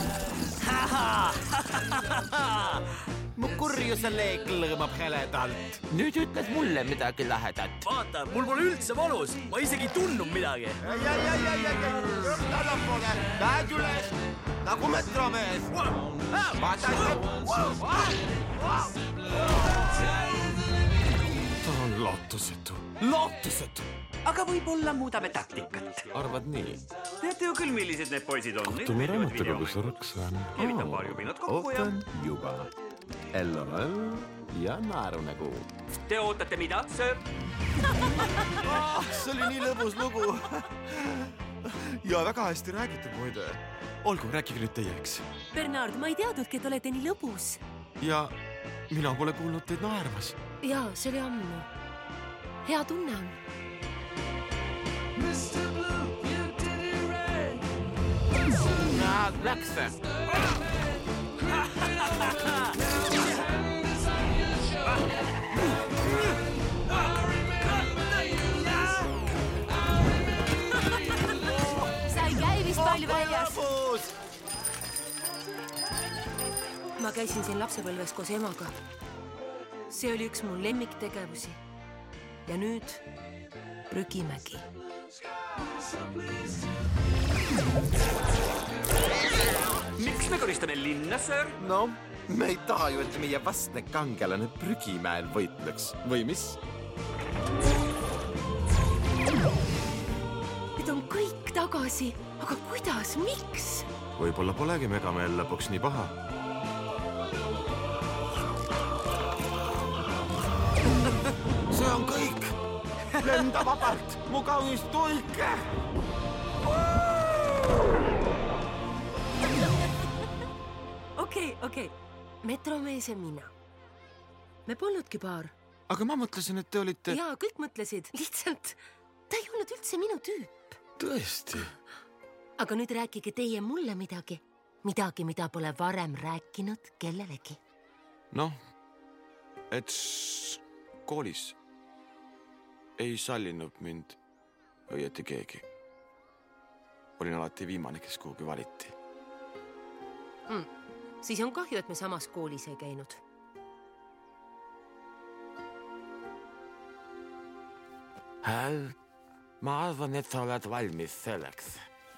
Mu kurjuse leek lõõmab heledalt. Nüüd ütled mulle midagi lahedat. Vaata, mul pole üldse valus. Ma isegi tunnun midagi. Ei, ei, ei, ei, ei, ei. Jõrk allapoole. Lähed üles. Nagu metromees. Vaata, ta on lootusetu. Lootusetu! Aga võib-olla muudame taktikat. Arvad nii? Teate ju küll, millised need poisid on. Kohtume raamatukogus Roxanne. Keevitan paar jubinat kokku ja... Ootan juba. L O L ja naerunägu. Te ootate mida, sir? Ah, see oli nii lõbus lugu. Ja väga hästi räägitud, muide. Olgu, rääkige nüüd teie, eks. Bernard, ma ei teadnudki, et olete nii lõbus. Ja mina pole kuulnud teid naermas. Jaa, see oli ammu. Hea tunne on. Näed, läks see. Sa ei käi vist palju väljas. Ma käisin siin lapsepõlves koos emaga. See oli üks mu lemmiktegevusi. Ja nüüd prügimägi. Miks me koristame linna, sir? No, me ei taha ju, et meie vastne kangelane prügimäel võitleks. Või mis? Need on kõik tagasi. Aga kuidas? Miks? Võib-olla polegi Megameel lõpuks nii paha. See on kõik. Lenda vabalt. Mu kaunis tulke. Okei, okei. Metromees ja mina. Me polnudki paar. Aga ma mõtlesin, et te olite... Jaa, kõik mõtlesid. Lihtsalt ta ei olnud üldse minu tüüp. Tõesti. Aga nüüd rääkige teie mulle midagi. Midagi, mida pole varem rääkinud kellelegi. Noh, et koolis ei sallinud mind õieti keegi. Olin alati viimane, kes kuhugi valiti. Mm. Siis on kahju, et me samas koolis ei käinud. Hal, ma arvan, et sa oled valmis selleks.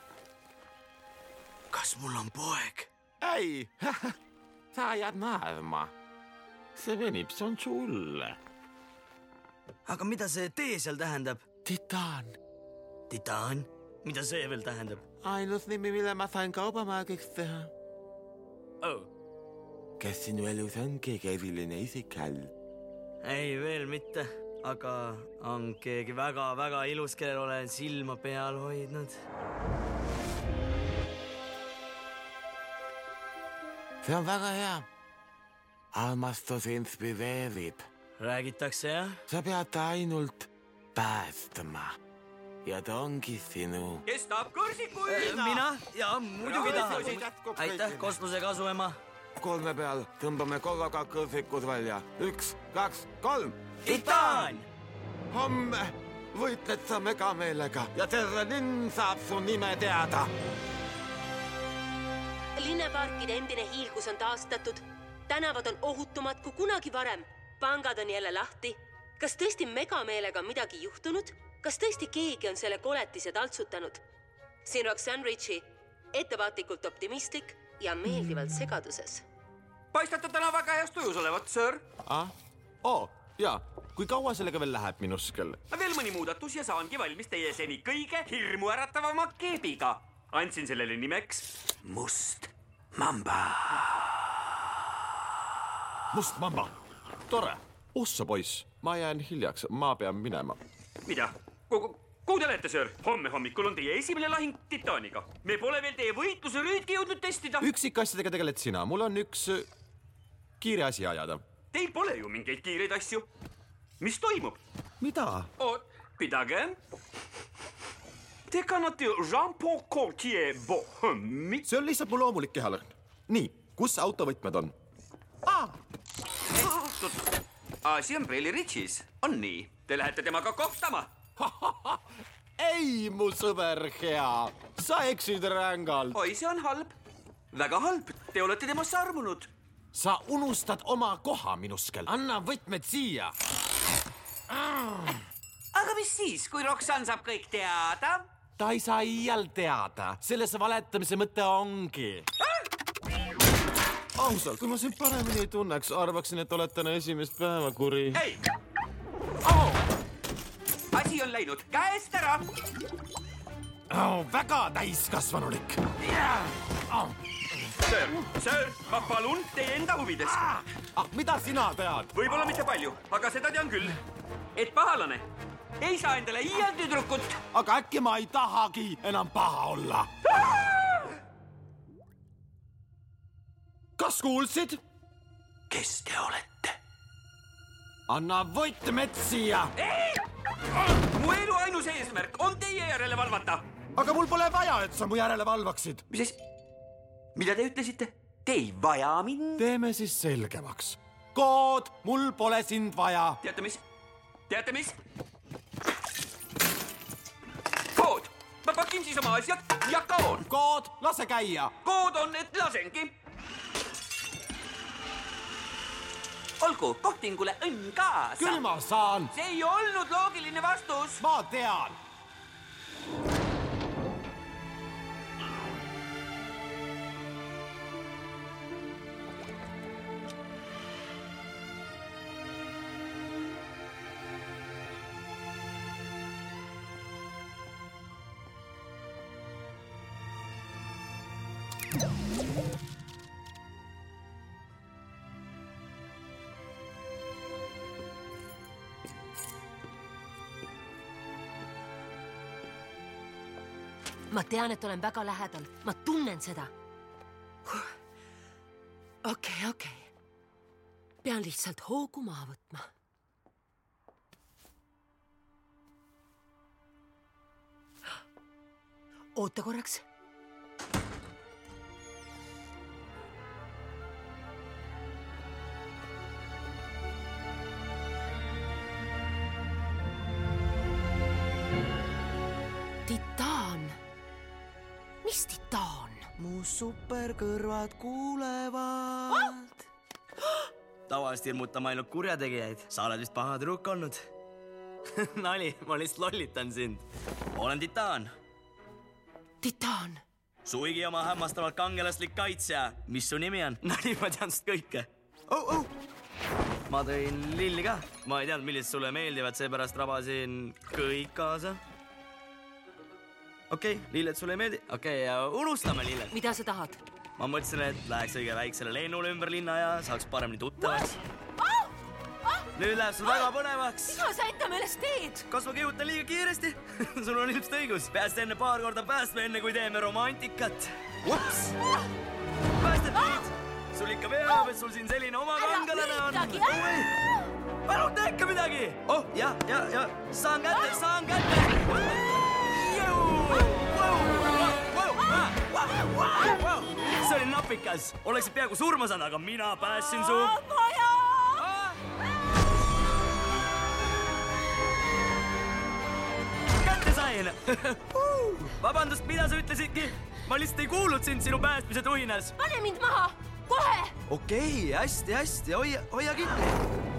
Kas mul on poeg? Ei, sa jääd naerma. See venib, see on sulle. Aga mida see tee seal tähendab? Titaan. Titaan? Mida see veel tähendab? Ainus nimi, mille ma sain kaubamärgiks teha. Oh. Kes sinu elus on keegi eriline isik, Hal? Ei, veel mitte. Aga on keegi väga-väga ilus, kellel olen silma peal hoidnud. See on väga hea. Armastus inspireerib. Räägitakse, jah? Sa pead ainult päästma. Ja ta ongi sinu. Kes tahab kõrsikuid? Mina? Ja muidugi tahab. Aitäh, kosmose kasu, ema. Kolme peal tõmbame korraga kõrsikud välja. Üks, kaks, kolm. Titaan! Homme võitled sa megameelega ja terve linn saab su nime teada. Linnaparkide endine hiilgus on taastatud. Tänavad on ohutumad kui kunagi varem. Pangad on jälle lahti. Kas tõesti megameelega on midagi juhtunud? Kas tõesti keegi on selle koletise taltsutanud? Siin Roxanne Ritchie, ettevaatlikult optimistlik ja meeldivalt segaduses. Paistate täna väga heast tujus olevat, sir. Ah? Oo, jaa. Kui kaua sellega veel läheb minuskel? Veel mõni muudatus ja saangi valmis teie seni kõige hirmu äratavama keebiga. Andsin sellele nimeks Must Mamba. Must Mamba. Tore. Ossa, poiss. Ma jään hiljaks. Ma pean minema. Mida? Kuhu te lähete, sir? Homme hommikul on teie esimene lahing Titaniga. Me pole veel teie võitluse rüüdki jõudnud testida. Üksikasjadega tegeled sina. Mul on üks kiire asi ajada. Teil pole ju mingeid kiireid asju. Mis toimub? Mida? Oot, pidage. Te kannate Jean-Paul Gaultier Bohemi. See on lihtsalt mu loomulik kehalõhn. Nii, kus autovõtmed on? Ah! Asi on Brelli Ritchis. On nii. Te lähete temaga kohtama. Ei, mu sõber hea. Sa eksid rängalt. Oi, see on halb. Väga halb. Te olete temast armunud. Sa unustad oma koha minuskel. Anna võtmed siia. Aga mis siis, kui Roxanne saab kõik teada? Ta ei saa iial teada. Selles valetamise mõte ongi. Ausalt, kui ma sind paremini ei tunneks, arvaksin, et oled täna esimest päeva kuri. Ei! Oh! Asi on läinud käest ära. Oh, väga täiskasvanulik. Oh. Sir, sir, ma palun teie enda huvides. Ah, mida sina tead? Võib-olla mitte palju, aga seda tean küll. Et pahalane ei saa endale iial tüdrukut. Aga äkki ma ei tahagi enam paha olla. Kas kuulsid? Kes te olete? Anna võtmed siia. Ei! Mu elu ainus eesmärk on teie järele valvata. Aga mul pole vaja, et sa mu järele valvaksid. Mis siis? Mida te ütlesite? Te ei vaja mind? Teeme siis selgemaks. Kood, mul pole sind vaja. Teate mis? Teate mis? Kood. Ma pakin siis oma asjad ja kaon. Kood, lase käia. Kood on, et lasengi. Olgu, kohtingule õnn kaasa. Küll ma saan. See ei olnud loogiline vastus. Ma tean. Ma tean, et olen väga lähedal. Ma tunnen seda. Okei, okei. Pean lihtsalt hoogu maha võtma. Oota korraks. Titaan. Mis titaan? Mu superkõrvad kuulevad. Tavaliselt ilmutama ainult kurjategijaid. Sa oled vist paha trukk olnud. Nali, ma lihtsalt lollitan sind. Olen Titaan. Titaan? Suigi oma hämmastavalt kangelaslik kaitsja. Mis su nimi on? Nali, ma tean sest kõike. Oh, oh! Ma tõin lilli ka. Ma ei teadnud, millised sulle meeldivad, seepärast rabasin kõik kaasa. Okei, okay, lilled sulle ei meeldi. Okei, okay, unustame lilled. Mida sa tahad? Ma mõtlesin, et läheks õige väiksele lennule ümber linna ja saaks paremini tuttavaks. Oh! Oh! Nüüd läheb sul väga põnevaks. Mida sa enda meelest teed? Kas ma kihutan liiga kiiresti? Sul on ilmselt õigus. Päästa enne paar korda päästma enne, kui teeme romantikat. Ups! Päästab meid! Sul ikka veab, et sul siin selline oma kangelane on. Palun tehke midagi! Oh, jah, jah, jah. Saan kätte, saan kätte! See oli napikas. Oleksid peaaegu surma saanud, aga mina päässin su. Maja! Kätte sain! Vabandust, mida sa ütlesidki? Ma lihtsalt ei kuulnud sind sinu päästmise tuhinas. Pane mind maha! Kohe! Okei, hästi, hästi. Hoia, hoia kinni.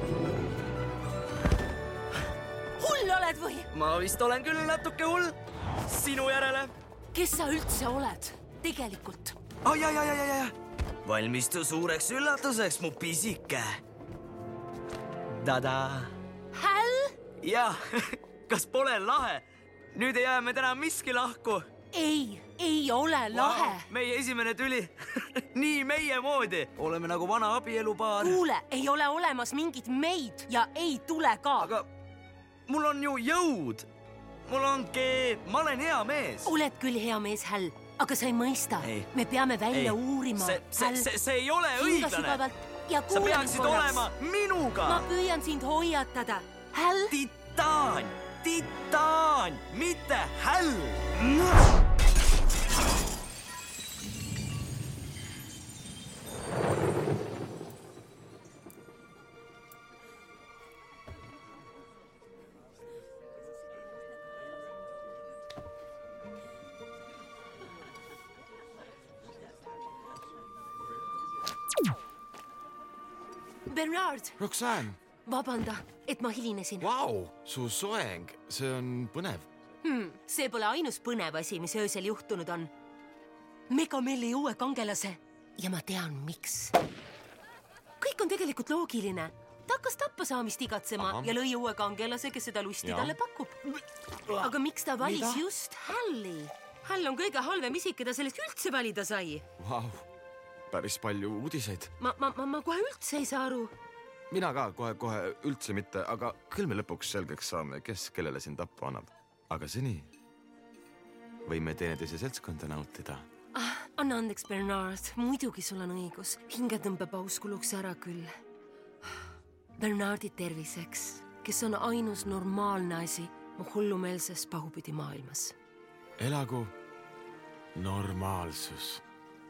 Hull oled või? Ma vist olen küll natuke hull. Sinu järele. Kes sa üldse oled? Tegelikult. Oh, ja, ja, ja, ja, ja. Valmistu suureks üllatuseks, mu pisike. Tada. Häll? Jah, kas pole lahe? Nüüd ei jää me täna miski lahku. Ei, ei ole lahe. Wow, meie esimene tüli. Nii meie moodi. Oleme nagu vana abielupaar. Kuule, ei ole olemas mingit meid ja ei tule ka. Aga mul on ju jõud. Mul ongi, ma olen hea mees. Oled küll hea mees, Häll, aga sa ei mõista. Ei. Me peame välja ei. uurima. See, see, see, see ei ole õiglane. Sa peaksid olema minuga. Ma püüan sind hoiatada. Häll? Titaan, Titaan, mitte Häll. Bernard! Roxanne! Vabanda, et ma hilinesin. Vau, su soeng, see on põnev. Hmm, see pole ainus põnev asi, mis öösel juhtunud on. Megamelli uue kangelase ja ma tean, miks. Kõik on tegelikult loogiline. Ta hakkas tappa saamist igatsema Aha. ja lõi uue kangelase, kes seda lusti ja. talle pakub. Aga miks ta valis Mida? just Hälli? Häll on kõige halvem isik, keda sellest üldse valida sai. Vau. Päris palju uudiseid. Ma, ma, ma, ma kohe üldse ei saa aru. Mina ka kohe, kohe üldse mitte, aga küll me lõpuks selgeks saame, kes kellele siin tappu annab. Aga seni võime teineteise seltskonda nautida. Ah, anna andeks, Bernard. Muidugi sul on õigus. Hingetõmbepaus kuluks ära küll. Bernardi terviseks, kes on ainus normaalne asi mu hullumeelses pahupidi maailmas. Elagu normaalsus.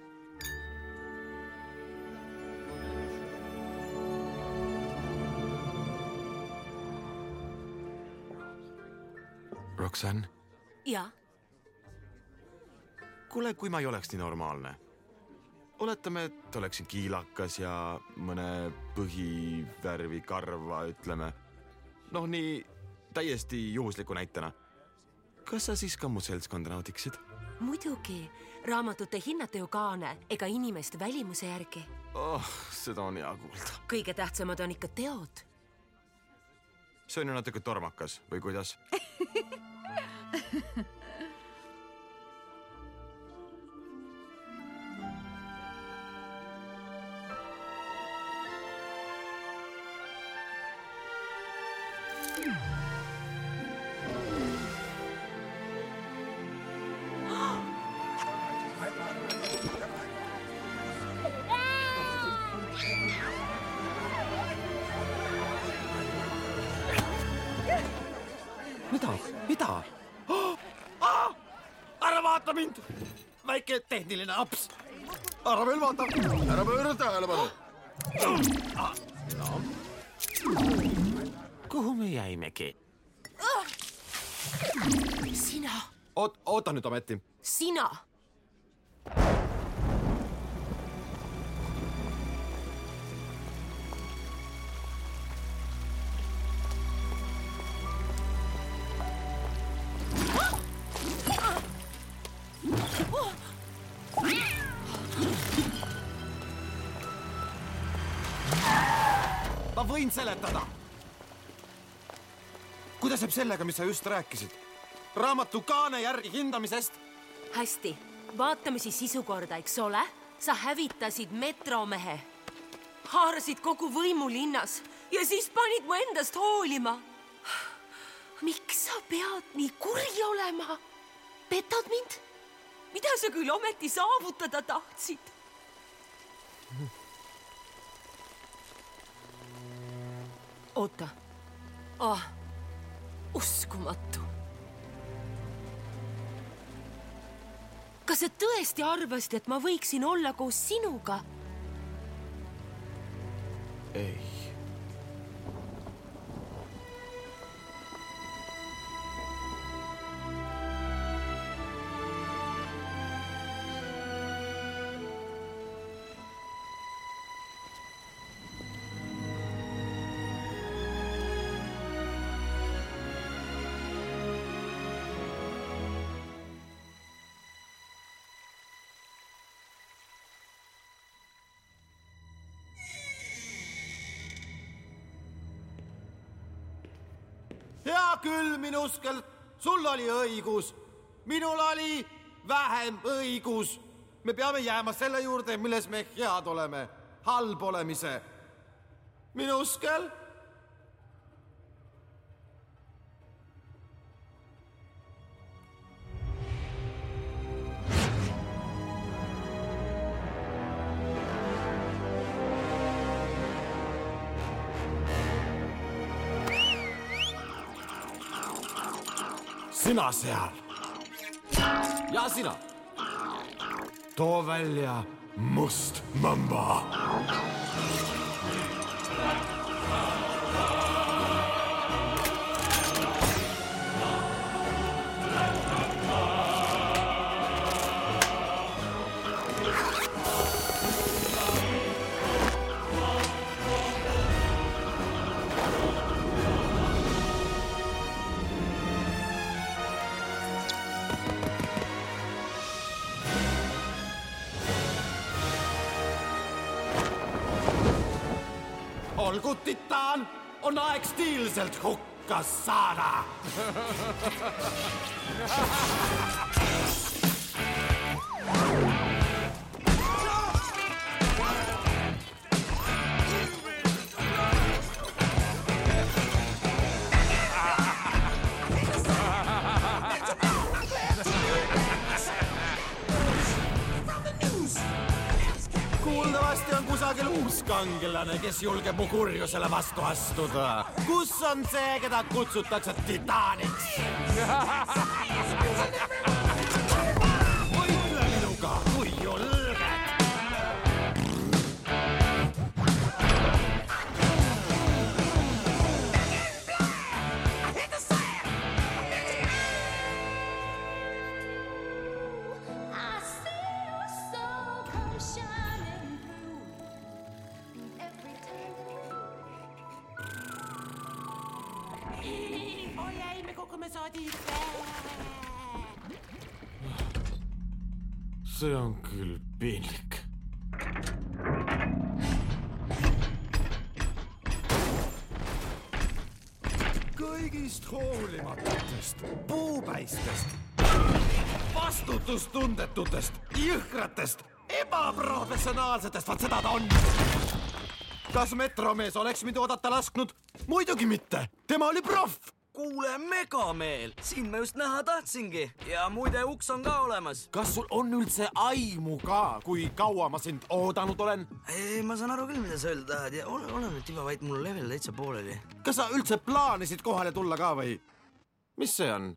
Roxanne? Ja? Kuule, kui ma ei oleks nii normaalne. Oletame, et oleksin kiilakas ja mõne põhivärvi karva, ütleme. Noh, nii täiesti juhusliku näitena. Kas sa siis ka mu seltskonda naudiksid? Muidugi. Raamatute hinnate ju kaane ega inimest välimuse järgi. Oh, seda on hea kuulda. Kõige tähtsamad on ikka teod. See on ju natuke tormakas, või kuidas? Mida? Mida? Oh! Ah! Ära vaata mind! Väike tehniline aps! Ära veel vaata! Ära pööra tähelepanu! Ah! No. Kuhu me jäimegi? Sina! Oot, oota nüüd ometi! Sina! ma võin seletada. Kuidas jääb sellega, mis sa just rääkisid? Raamatu kaane järgi hindamisest? Hästi, vaatame siis sisukorda, eks ole? Sa hävitasid metromehe. Haarasid kogu võimu linnas ja siis panid mu endast hoolima. Miks sa pead nii kuri olema? Petad mind? Mida sa küll ometi saavutada tahtsid? Oota. Ah, uskumatu. Kas sa tõesti arvasid, et ma võiksin olla koos sinuga? Ei. Hea küll, minuskel, sul oli õigus. Minul oli vähem õigus. Me peame jääma selle juurde, milles me head oleme. Halb olemise. Minuskel? Sina seal. Ja sina. Too välja must mamba. Olgu titaan, on aeg stiilselt hukka saada. Kuuldavasti on kusagil uus kangelane, kes julgeb mu kurjusele vastu astuda. Kus on see, keda kutsutakse titaaniks? Võitle minuga, kui julged! See on küll piinlik. Kõigist hoolimatutest, puupäistest, vastutustundetutest, jõhkratest, ebaprofessionaalsetest, vaat seda ta on. Kas metromees oleks mind oodata lasknud? Muidugi mitte. Tema oli proff. Kuule, megameel! Siin ma just näha tahtsingi. Ja muide, uks on ka olemas. Kas sul on üldse aimu ka, kui kaua ma sind oodanud olen? Ei, ma saan aru küll, mida sa öelda tahad. Ja ole, ole nüüd tiba vaid, mul level täitsa pooleli. Kas sa üldse plaanisid kohale tulla ka või? Mis see on?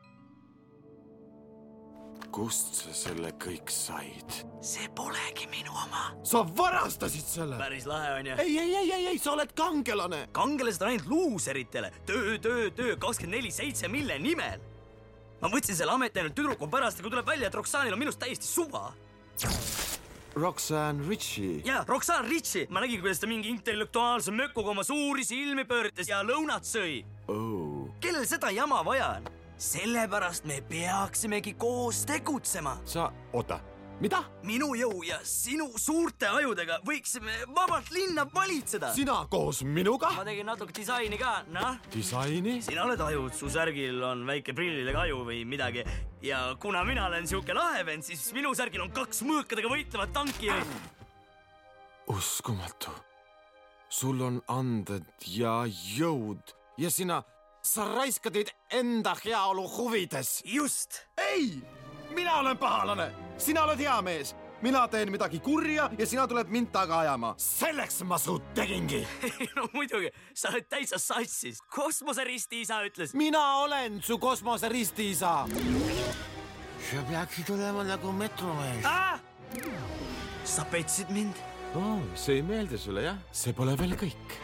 Kust sa selle kõik said? See polegi minu oma. Sa varastasid selle? Päris lahe on ja? Ei, ei, ei, ei, ei, sa oled kangelane. Kangelased on ainult luuseritele. Töö, töö, töö, kakskümmend neli seitse mille nimel. Ma võtsin selle ameti ainult tüdruku pärast, kui tuleb välja, et Roxanne'il on minust täiesti suva. Roxanne Ritchie. Jaa, Roxanne Ritchie. Ma nägin, kuidas ta mingi intellektuaalse mökuga oma suuri silmi pööritas ja lõunat sõi. Oh. Kellel seda jama vaja on? Sellepärast me peaksimegi koos tegutsema. Sa, oota, Mida? Minu jõu ja sinu suurte ajudega võiksime vabalt linna valitseda. Sina koos minuga? Ma tegin natuke disaini ka, noh. Disaini? Sina oled ajud, su särgil on väike prillilega aju või midagi. Ja kuna mina olen siuke lahevend, siis minu särgil on kaks mõõkadega võitlevad tanki. Uskumatu. Sul on anded ja jõud ja sina, sa raiskad neid enda heaolu huvides. Just. Ei! Mina olen pahalane, sina oled hea mees. Mina teen midagi kurja ja sina tuleb mind taga ajama. Selleks ma suud tegingi. No muidugi, sa oled täitsa sassis. Kosmoseristi isa ütles. Mina olen su kosmoseristi isa. Sa peaksid olema nagu metromees. Ah! Sa petsid mind? Oh, see ei meeldi sulle, jah? See pole veel kõik.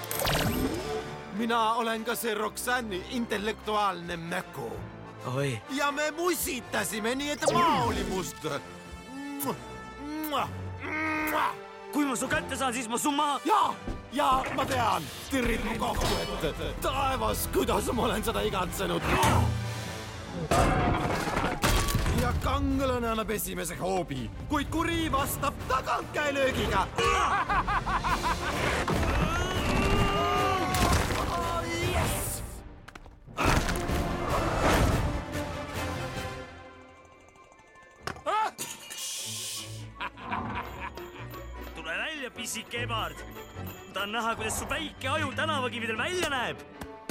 Mina olen ka see Roxanne'i intellektuaalne möku. Oi. Ja me musitasime nii, et maa oli must. Kui ma su kätte saan, siis ma su maa... Ja, ja ma tean. Tirrid mu kohtu ette. Taevas, kuidas ma olen seda igatsenud. Ja kangelane annab esimese hoobi, kuid kuri vastab tagantkäelöögiga. Tule välja, pisik ebard. Ta on näha, kuidas su väike aju tänavakividel välja näeb.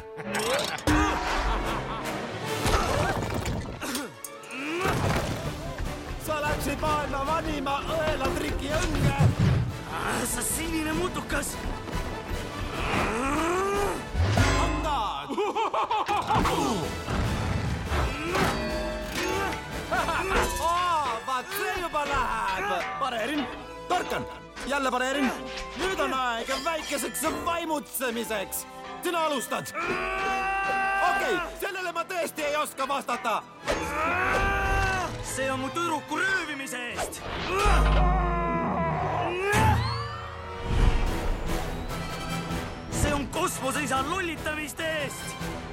Sa läksid maailma vanima õelatriki õnge. Sa sinine mutukas. Andad! Vaat see juba läheb. Pareerin, torkan, jälle pareerin. Nüüd on aeg väikeseks vaimutsemiseks. Sina alustad. Okei, sellele ma tõesti ei oska vastata. See on mu tüdruku röövimise eest. See on kosmoseisa lollitamiste eest.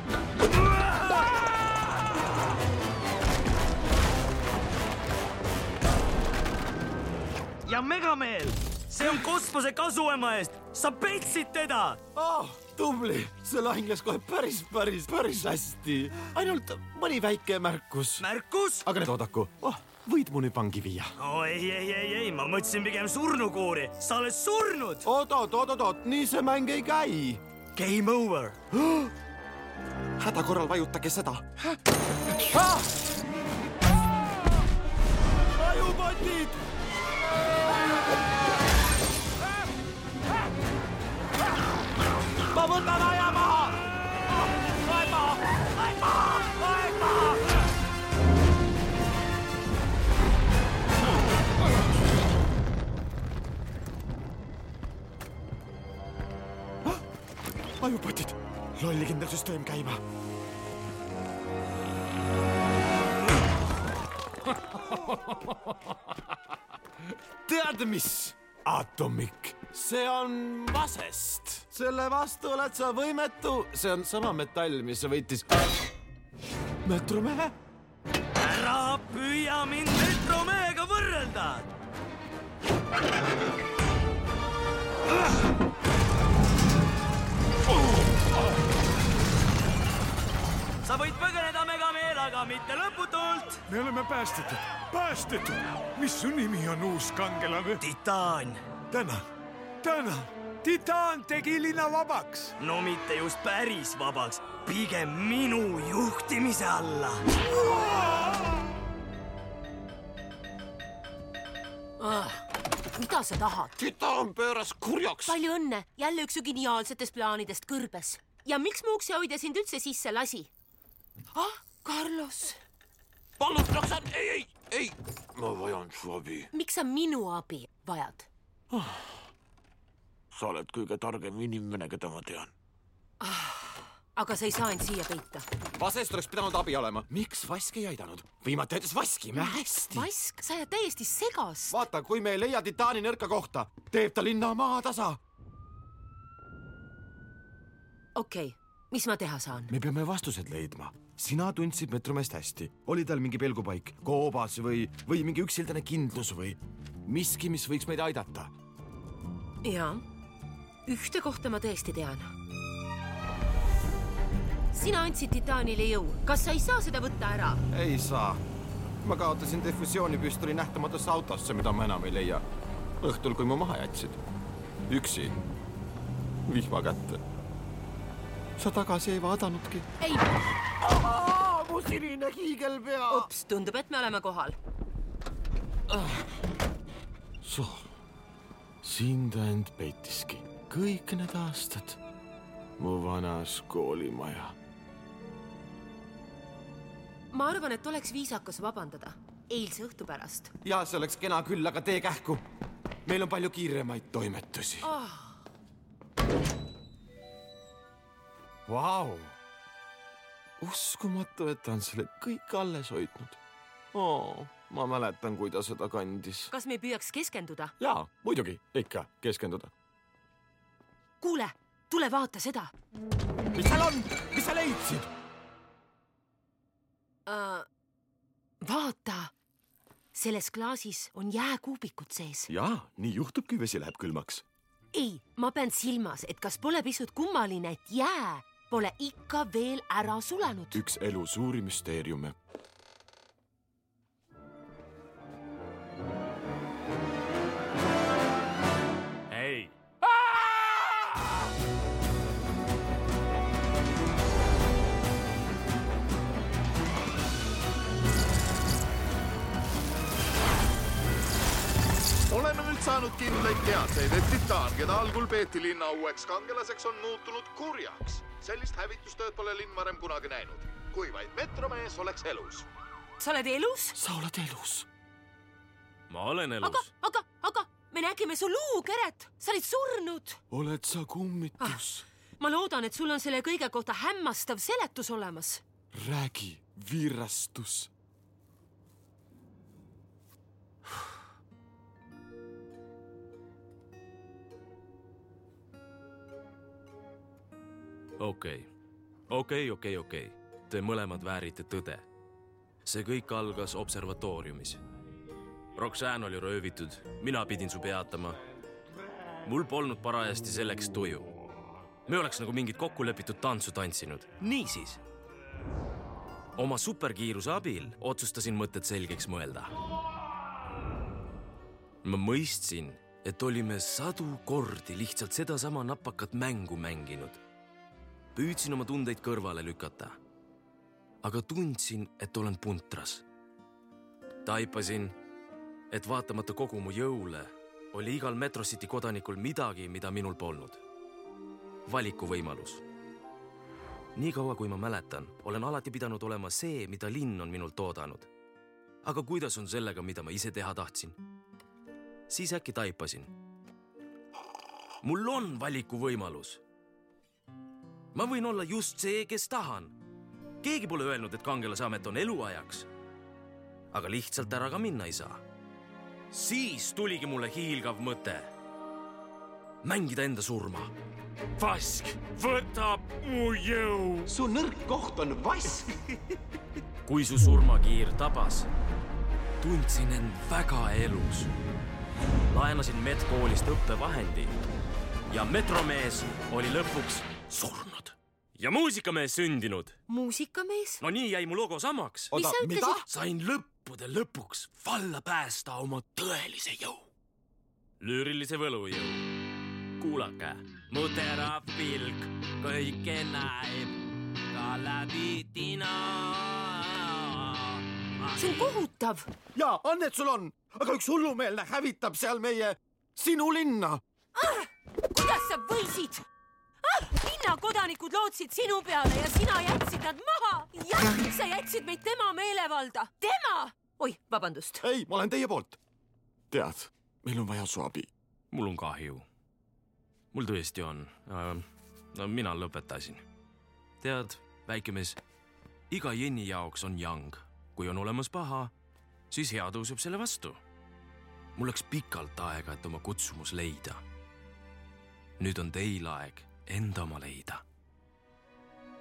Ja Megameel, see on kosmose kasuema eest. Sa petsid teda. Oh, tubli. See langles kohe päris, päris, päris hästi. Ainult mõni väike märkus. Märkus? Aga nüüd oodaku. Oh, võid mu nüüd vangi viia? Oh, ei, ei, ei, ei. Ma mõtlesin pigem surnukuuri. Sa oled surnud. Oot, oot, oot, oot. Nii see mäng ei käi. Game over. Häda korral vajutage seda. Ajupotid! Ma võtan aja maha! Aeg maha! Aeg maha! Aeg maha! Ajupotid! Lollikindel süsteem käima! Tead mis? Atomik. See on vasest. Selle vastu oled sa võimetu. See on sama metall, mis võitis Metromehe. Ära püüa mind Metromehega võrrelda. Sa võid põgeneda Megameel, aga mitte lõputult. Me oleme päästetud. Päästetud. Mis su nimi on, uus kangelane? Titaan. Tänan. Tänan. Titaan tegi linna vabaks. No mitte just päris vabaks. Pigem minu juhtimise alla. Ah, mida sa tahad? Titaan pööras kurjaks. Palju õnne. Jälle üks geniaalsetest plaanidest kõrbes. Ja miks muuks hoida sind üldse sisse lasi? Ah, Carlos. Palun, Roxanne. Ei, ei, ei. Ma vajan su abi. Miks sa minu abi vajad? Oh. Sa oled kõige targem inimene, keda ma tean. Ah, aga sa ei saa end siia peita. Vasest oleks pidanud abi olema. Miks Vask ei aidanud? Viimati aitas Vaskime hästi. Vask, sa jääd täiesti segast. Vaata, kui me ei leia Titaani nõrka kohta, teeb ta linna maatasa. Okei, Mis ma teha saan? Me peame vastused leidma. Sina tundsid metromeest hästi. Oli tal mingi pelgupaik, koobas või, või mingi üksildane kindlus või miski, mis võiks meid aidata? Jaa, ühte kohta ma tõesti tean. Sina andsid titaanile jõu. Kas sa ei saa seda võtta ära? Ei saa. Ma kaotasin defusioonipüstoli nähtamatusse autosse, mida ma enam ei leia. Õhtul, kui ma maha jätsid. Üksi. Vihma kätte. Sa tagasi ei vaadanudki. Ei. Aa, mu sinine hiigelpea. Ups, tundub, et me oleme kohal. So, siin ta end peitiski. Kõik need aastad. Mu vanas koolimaja. Ma arvan, et oleks viisakas vabandada. Eilse õhtu pärast. Ja, see oleks kena küll, aga tee kähku. Meil on palju kiiremaid toimetusi. Oh. Vau! Uskumatu, et ta on selle kõik alles hoidnud. Oo, ma mäletan, kui ta seda kandis. Kas me püüaks keskenduda? Jaa, muidugi, ikka keskenduda. Kuule, tule vaata seda. Mis seal on? Mis sa leidsid? Uh, vaata. Selles klaasis on jääkuubikud sees. Jaa, nii juhtubki, vesi läheb külmaks. Ei, ma pean silmas, et kas pole pisut kummaline, et jää pole ikka veel ära sulanud. Üks elu suuri müsteeriume. Hei! Oleme nüüd saanud kindlaid teadseid, et titaan, keda algul peeti linna uueks kangelaseks, on muutunud kurjaks. Sellist hävitustööd pole linn varem kunagi näinud. Kui vaid metromees oleks elus. Sa oled elus? Sa oled elus. Ma olen elus. Aga, aga, aga, me nägime su luukeret. Sa olid surnud. Oled sa kummitus? Ah, ma loodan, et sul on selle kõige kohta hämmastav seletus olemas. Räägi, virastus. Okei, okei, okei, okei. Te mõlemad väärite tõde. See kõik algas observatooriumis. Roxanne oli röövitud, mina pidin su peatama. Mul polnud parajasti selleks tuju. Me oleks nagu mingit kokkulepitud tantsu tantsinud. Niisiis. Oma superkiiruse abil otsustasin mõtted selgeks mõelda. Ma mõistsin, et olime sadu kordi lihtsalt sedasama napakat mängu mänginud. Püüdsin oma tundeid kõrvale lükata, aga tundsin, et olen puntras. Taipasin, et vaatamata kogu mu jõule oli igal Metro City kodanikul midagi, mida minul polnud. Valikuvõimalus. Nii kaua, kui ma mäletan, olen alati pidanud olema see, mida linn on minult oodanud. Aga kuidas on sellega, mida ma ise teha tahtsin? Siis äkki taipasin. Mul on valikuvõimalus. Ma võin olla just see, kes tahan. Keegi pole öelnud, et kangelase amet on eluajaks. Aga lihtsalt ära ka minna ei saa. Siis tuligi mulle hiilgav mõte. Mängida enda surma. Vask võtab mu jõu. Su nõrk koht on vask. Kui su surmakiir tabas, tundsin end väga elus. Laenasin Met-koolist õppevahendi ja metromees oli lõpuks surnud. Ja muusikamees sündinud. Muusikamees? No nii jäi mu logo samaks. Mis sa ütlesid? Sain lõppude lõpuks valla päästa oma tõelise jõu. Lüürilise võlujõu. Kuulake, mu terav pilk kõike näeb ka läbi tina. See on kohutav. Jaa, Annet sul on, aga üks hullumeelne hävitab seal meie sinu linna. Ah, kuidas sa võisid? Ah, linna kodanikud lootsid sinu peale ja sina jätsid nad maha. Jah, sa jätsid meid tema meelevalda. Tema! Oi, vabandust. Ei, ma olen teie poolt. Tead, meil on vaja su abi. Mul on kahju. Mul tõesti on. No, mina lõpetasin. Tead, väikemees, iga jenni jaoks on jang. Kui on olemas paha, siis hea tõuseb selle vastu. Mul läks pikalt aega, et oma kutsumus leida. Nüüd on teil aeg enda oma leida.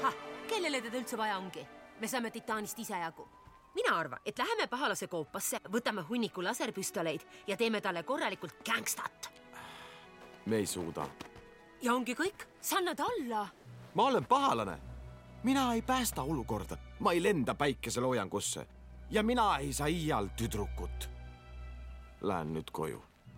Kellele teda üldse vaja ongi? Me saame Titaanist ise jagu. Mina arvan, et läheme pahalase koopasse, võtame hunniku laserpüstoleid ja teeme talle korralikult gängstat. Me ei suuda. Ja ongi kõik? Sannad alla. Ma olen pahalane. Mina ei päästa olukorda. Ma ei lenda päikeseloojangusse. Ja mina ei saa iial tüdrukut. Lähen nüüd koju.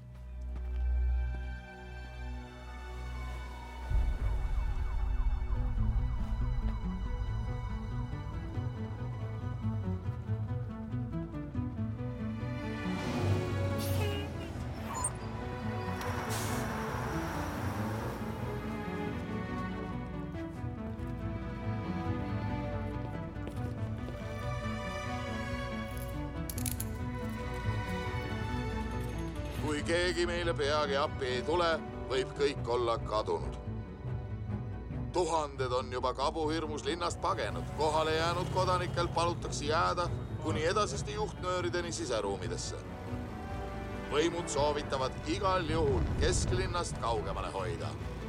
Kui keegi meile peagi appi ei tule, võib kõik olla kadunud. Tuhanded on juba kabuhirmus linnast pagenud. Kohale jäänud kodanikel palutakse jääda kuni edasiste juhtnöörideni siseruumidesse. Võimud soovitavad igal juhul kesklinnast kaugemale hoida.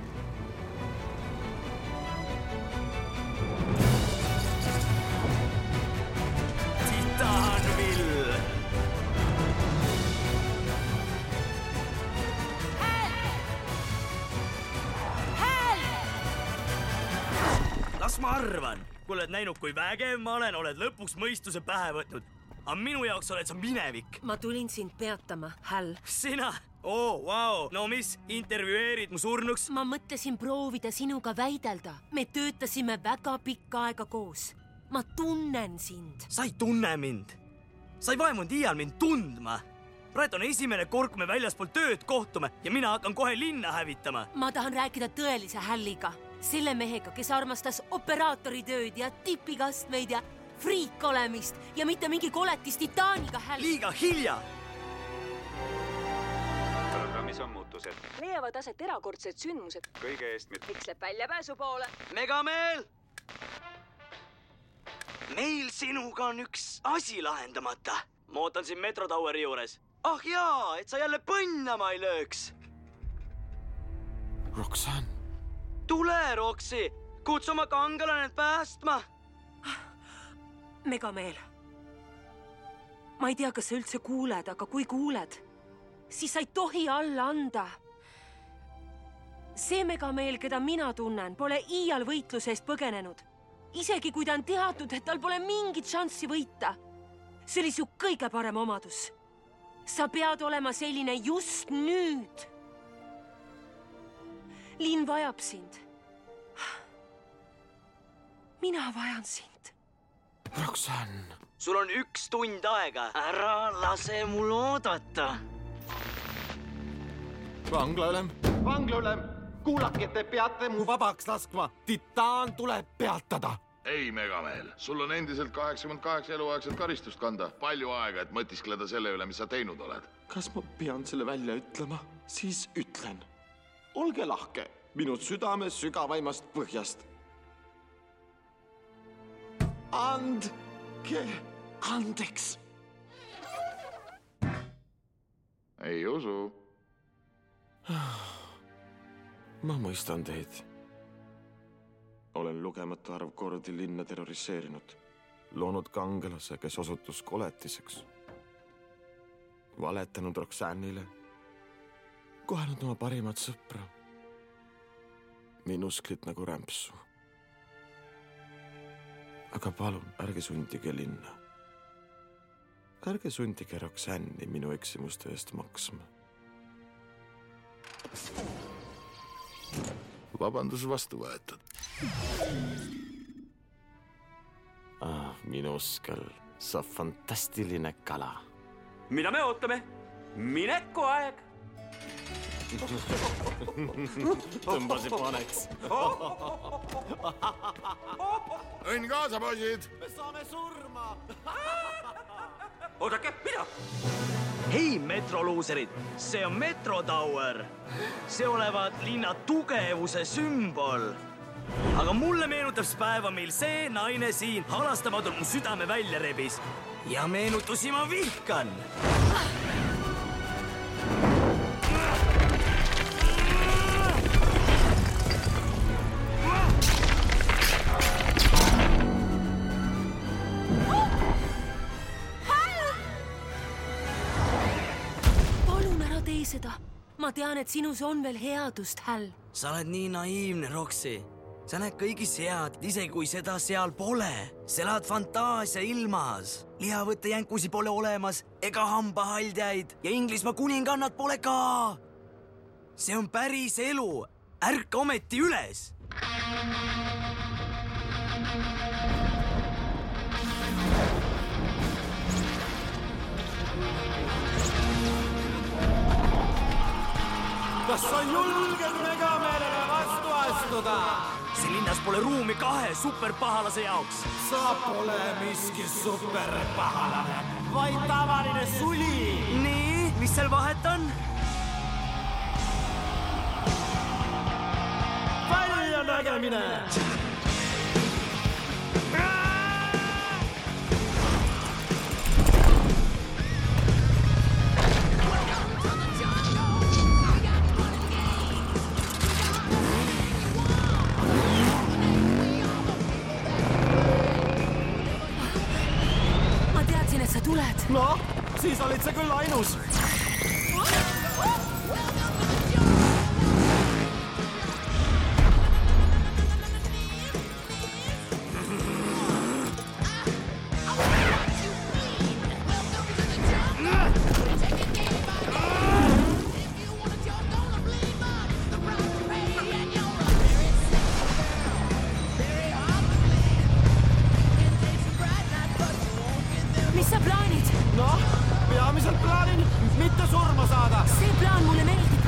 Titanville! Las ma arvan, kui oled näinud, kui vägev ma olen, oled lõpuks mõistuse pähe võtnud. Aga minu jaoks oled sa minevik. Ma tulin sind peatama, Hal. Sina? Oo, vau. No mis, intervjueerid mu surnuks? Ma mõtlesin proovida sinuga väidelda. Me töötasime väga pikka aega koos. Ma tunnen sind. Sa ei tunne mind. Sa ei vaemunud iial mind tundma. Praegu on esimene kord, kui me väljaspool tööd kohtume ja mina hakkan kohe linna hävitama. Ma tahan rääkida tõelise Halliga. Selle mehega, kes armastas operaatoritööd ja tipikastmeid ja friik olemist ja mitte mingi koletis Titaaniga Hall. Liiga hilja! Programmis on muutused. Leiavad aset erakordsed sündmused. Kõige eest mit... Eksleb välja pääsu poole. Megameel! Meil sinuga on üks asi lahendamata. Ma ootan siin Metro Toweri juures. Ah jaa, et sa jälle põnnama ei lööks. Roxanne. Tule, Roxy! Kutsu oma kangelane päästma! Megameel. Ma ei tea, kas sa üldse kuuled, aga kui kuuled, siis sa ei tohi alla anda. See Megameel, keda mina tunnen, pole iial võitluse eest põgenenud. Isegi kui ta on teadnud, et tal pole mingit šanssi võita. See oli su kõige parem omadus. Sa pead olema selline just nüüd. Linn vajab sind. Mina vajan sind. Roxanne. Sul on üks tund aega. Ära lase mul oodata. Vanglaülem. Vanglaülem. Kuulake, te peate mu vabaks laskma. Titaan tuleb peatada. Ei, Megameel. Sul on endiselt kaheksakümmend kaheksa eluaegset karistust kanda. Palju aega, et mõtiskleda selle üle, mis sa teinud oled. Kas ma pean selle välja ütlema? Siis ütlen. Olge lahke, minu südame sügavaimast põhjast. Andke andeks. Ei usu. Ma mõistan teid. Olen lugematu arv kordi linna terroriseerinud. Loonud kangelase, kes osutus koletiseks. Valetanud Roxanne'ile. Kohenud oma parimat sõpra. Minusklit nagu rämpsu. Aga palun, ärge sundige linna. Ärge sundige Roxanne'i minu eksimuste eest maksma. Vabandus vastu võetud. Ah, minuskel, sa fantastiline kala. Mida me ootame? Mineku aeg! Tõmbasid paneks. Õnn kaasa, poisid! Me saame surma! Oodake, mida? Hei, metroluuserid! See on Metro Tower! See olevat linna tugevuse sümbol. Aga mulle meenutab päeva, mil see naine siin halastamatult mu südame välja rebis. Ja meenutusi ma vihkan! Ma tean, et sinus on veel headust, Hal. Sa oled nii naiivne, Roxy. Sa näed kõigis head, isegi kui seda seal pole. Sa elad fantaasia ilmas. Lihavõtte jänkusi pole olemas ega hambahaldjaid ja Inglismaa kuningannad pole ka. See on päris elu. Ärka ometi üles. Kas sa julged Megamerele vastu astuda? See linnas pole ruumi kahe superpahalase jaoks. Sa pole miski superpahalane, vaid tavaline suli. Nii, mis seal vahet on? Välja nägemine! Tuled. No, siis olid sa küll ainus. Mis sa plaanid? No, peamiselt plaanin mitte surma saada. See plaan mulle meeldib.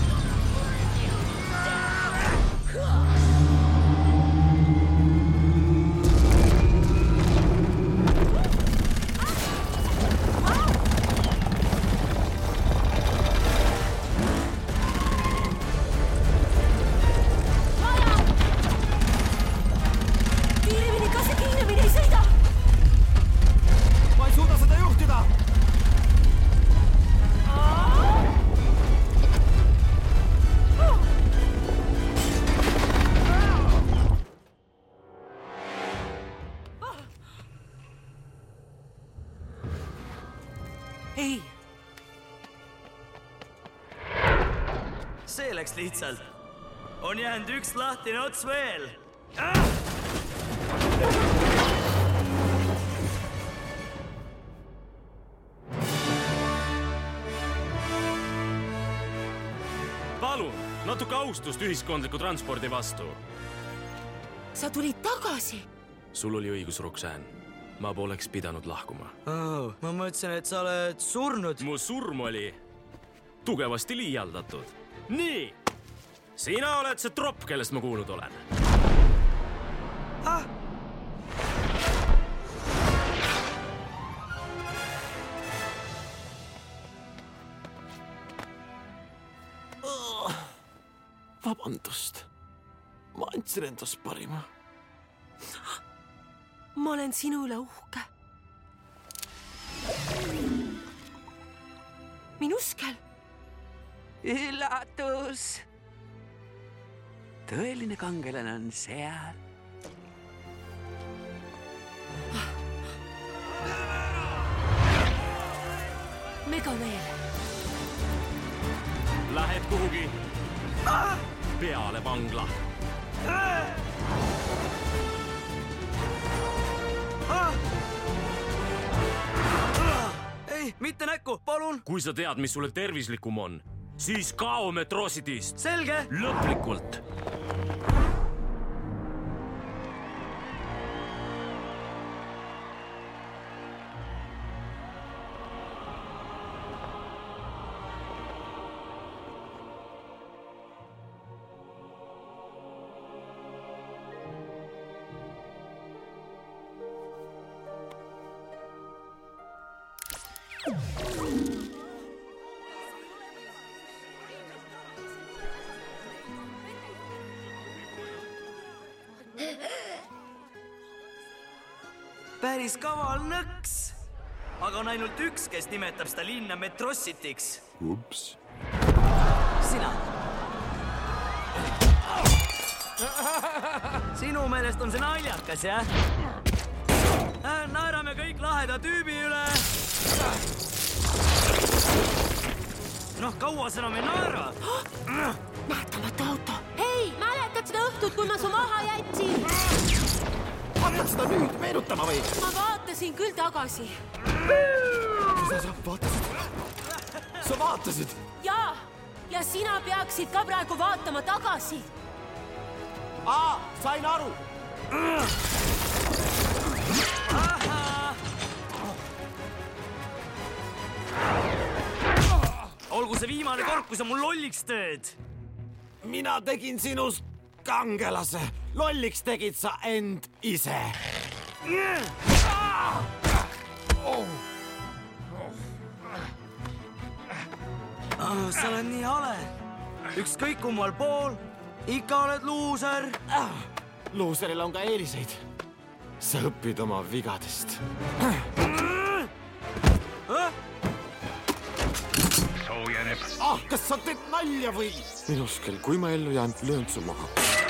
Kiiremini, kas see kiiremini ei sõida? Ma ei suuda seda juhtida. Ei. See läks lihtsalt. On jäänud üks lahtine ots veel. Palun, natuke austust ühiskondliku transpordi vastu. Sa tulid tagasi. Sul oli õigus, Roxanne. Ma poleks pidanud lahkuma. Oh, ma mõtlesin, et sa oled surnud. Mu surm oli tugevasti liialdatud. Nii, sina oled see tropp, kellest ma kuulnud olen. Ah! Vabandust. Ma andsin endast parima. Ma olen sinu üle uhke. Minuskel. Üllatus. Tõeline kangelane on seal. Megameel. Lähed kuhugi peale vangla. Ei, mitte näkku, palun. Kui sa tead, mis sulle tervislikum on, siis kao Metro Cityst. Selge. Lõplikult. Päris kaval nõks. Aga on ainult üks, kes nimetab seda linna Metro Cityks. Ups. Sina. Sinu meelest on see naljakas, jah? Naerame kõik laheda tüübi üle. Noh, kaua sa enam ei naera? Nähtamatu auto. Hei, mäletad seda õhtut, kui ma su maha jätsin? Hakkad seda nüüd meenutama või? Ma vaatasin küll tagasi. Sa, sa vaatasid? Sa vaatasid? Jaa, ja sina peaksid ka praegu vaatama tagasi. Aa, sain aru. Olgu see viimane kord, kui sa mul lolliks teed. Mina tegin sinust kangelase. Lolliks tegid sa end ise. Oh, sa oled nii hale. Ükskõik kummal pool, ikka oled luuser. Luuseril on ka eeliseid. Sa õpid oma vigadest. Soojeneb. Ah, kas sa teed nalja või? Minuskel, kui ma ellu jään, löön su maha.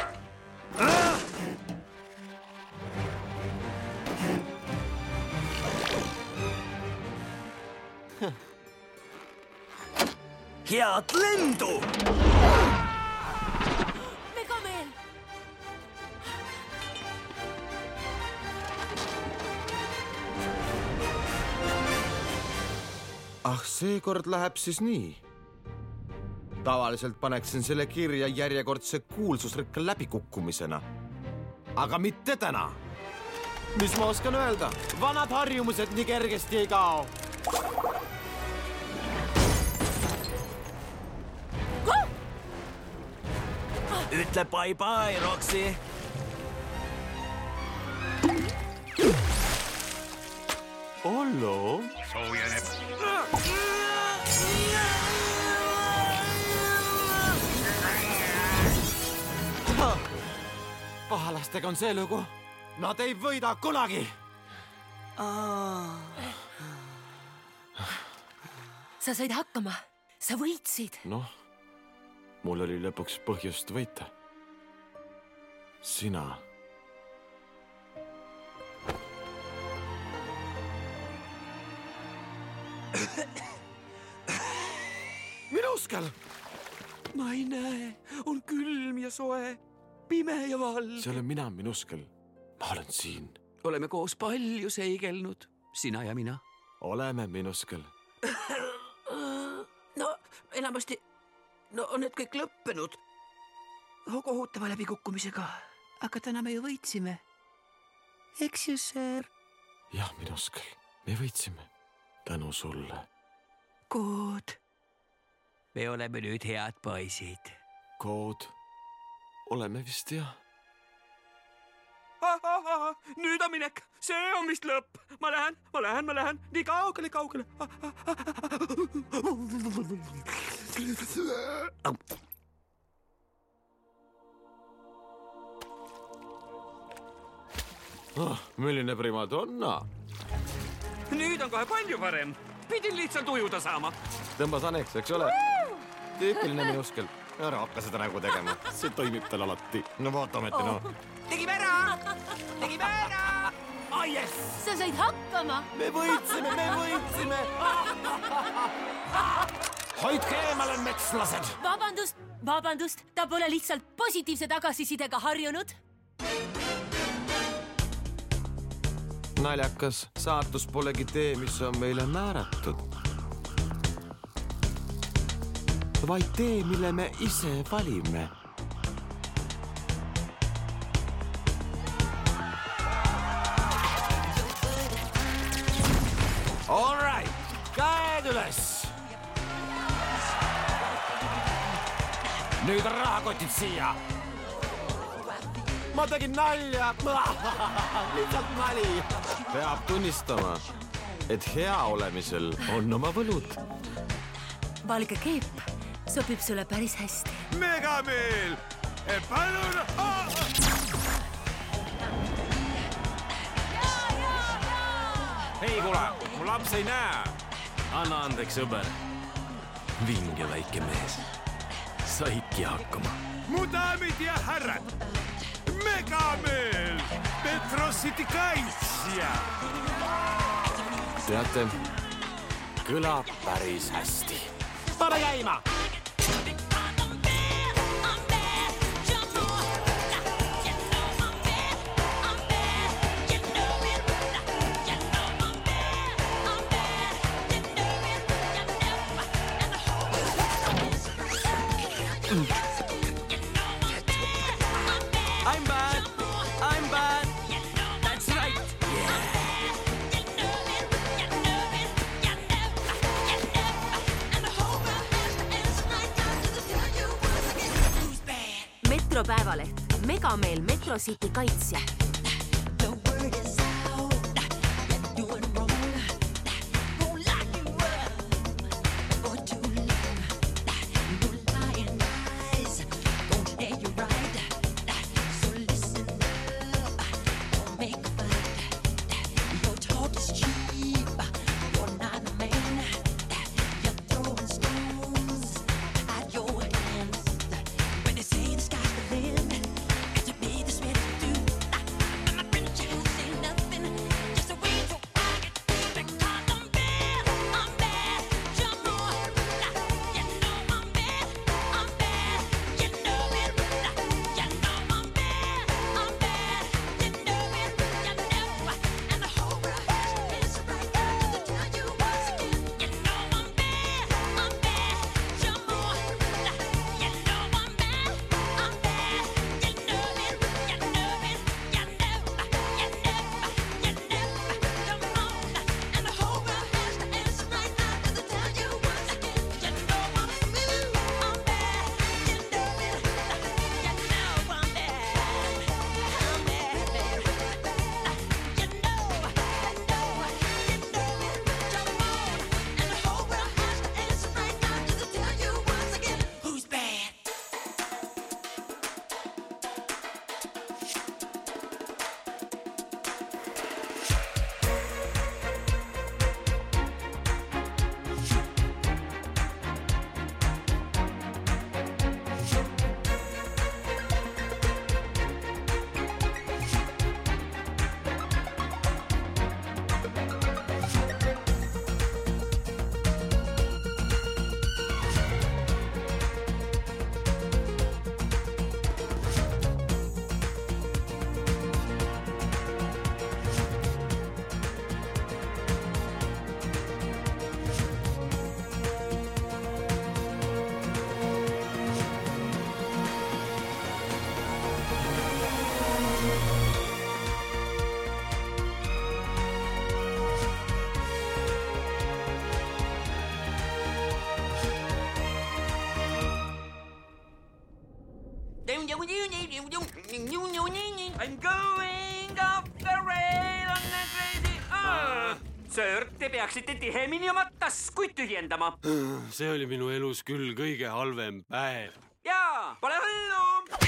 Head lendu! Megameel! Ah, seekord läheb siis nii. Tavaliselt paneksin selle kirja järjekordse kuulsusrikka läbikukkumisena. Aga mitte täna. Mis ma oskan öelda? Vanad harjumused nii kergesti ei kao. Ütle bye-bye, Roxy. Ollo. Soojeneb. Pahalastega on see lugu. Nad ei võida kunagi. Sa said hakkama. Sa võitsid. Noh, mul oli lõpuks põhjust võita. Sina. Minuskel! Ma ei näe. On külm ja soe. Pime ja valge. See olen mina, Minuskel. Ma olen siin. Oleme koos palju seigelnud. Sina ja mina. Oleme, Minuskel. No, enamasti... No on need kõik lõppenud. Kohutava läbikukkumisega. Aga täna me ju võitsime. Eks ju, sir? Jah, Minuskel. Me võitsime. Tänu sulle. Kood. Me oleme nüüd head poisid. Kood. Oleme vist, jah. Ah, ah, ah, nüüd on minek. See on vist lõpp. Ma lähen, ma lähen, ma lähen. Nii kaugele, kaugele. Ah, ah, ah. Oh, milline primadonna. Nüüd on kohe palju parem. Pidin lihtsalt ujuda saama. Tõmbas aneks, eks ole? Tüüpiline Minuskel. Ära hakka seda nägu tegema. See toimib tal alati. No vaatame, et no. Tegime ära! Tegime ära! Oh yes! Sa said hakkama. Me võitsime, me võitsime. Hoidke eemale, metslased. Vabandust, vabandust. Ta pole lihtsalt positiivse tagasisidega harjunud. Naljakas, saatus polegi tee, mis on meile määratud. Vaid tee, mille me ise valime. All right, käed üles. Nüüd on rahakotid siia. Ma tegin nalja. Lihtsalt nali. Peab tunnistama, et hea olemisel on oma võlud. Valge keep sobib sulle päris hästi. Megameel! Palun! Hei, kuule, mu laps ei näe. Anna andeks, sõber. Vinge väike mees. Saidki hakkama. Mu daamid ja härrad! Megameel! Metro City kaitsja! Teate, kõlab päris hästi. hakkame käima! I'm bad. I'm bad. That's right. Metropäevaleht. Megameel Metro City kaitsja. I'm going off the rail on the crazy... Ah. Sir, te peaksite tihemini oma taskuid tühjendama. See oli minu elus küll kõige halvem päev. Jaa, pole hullu!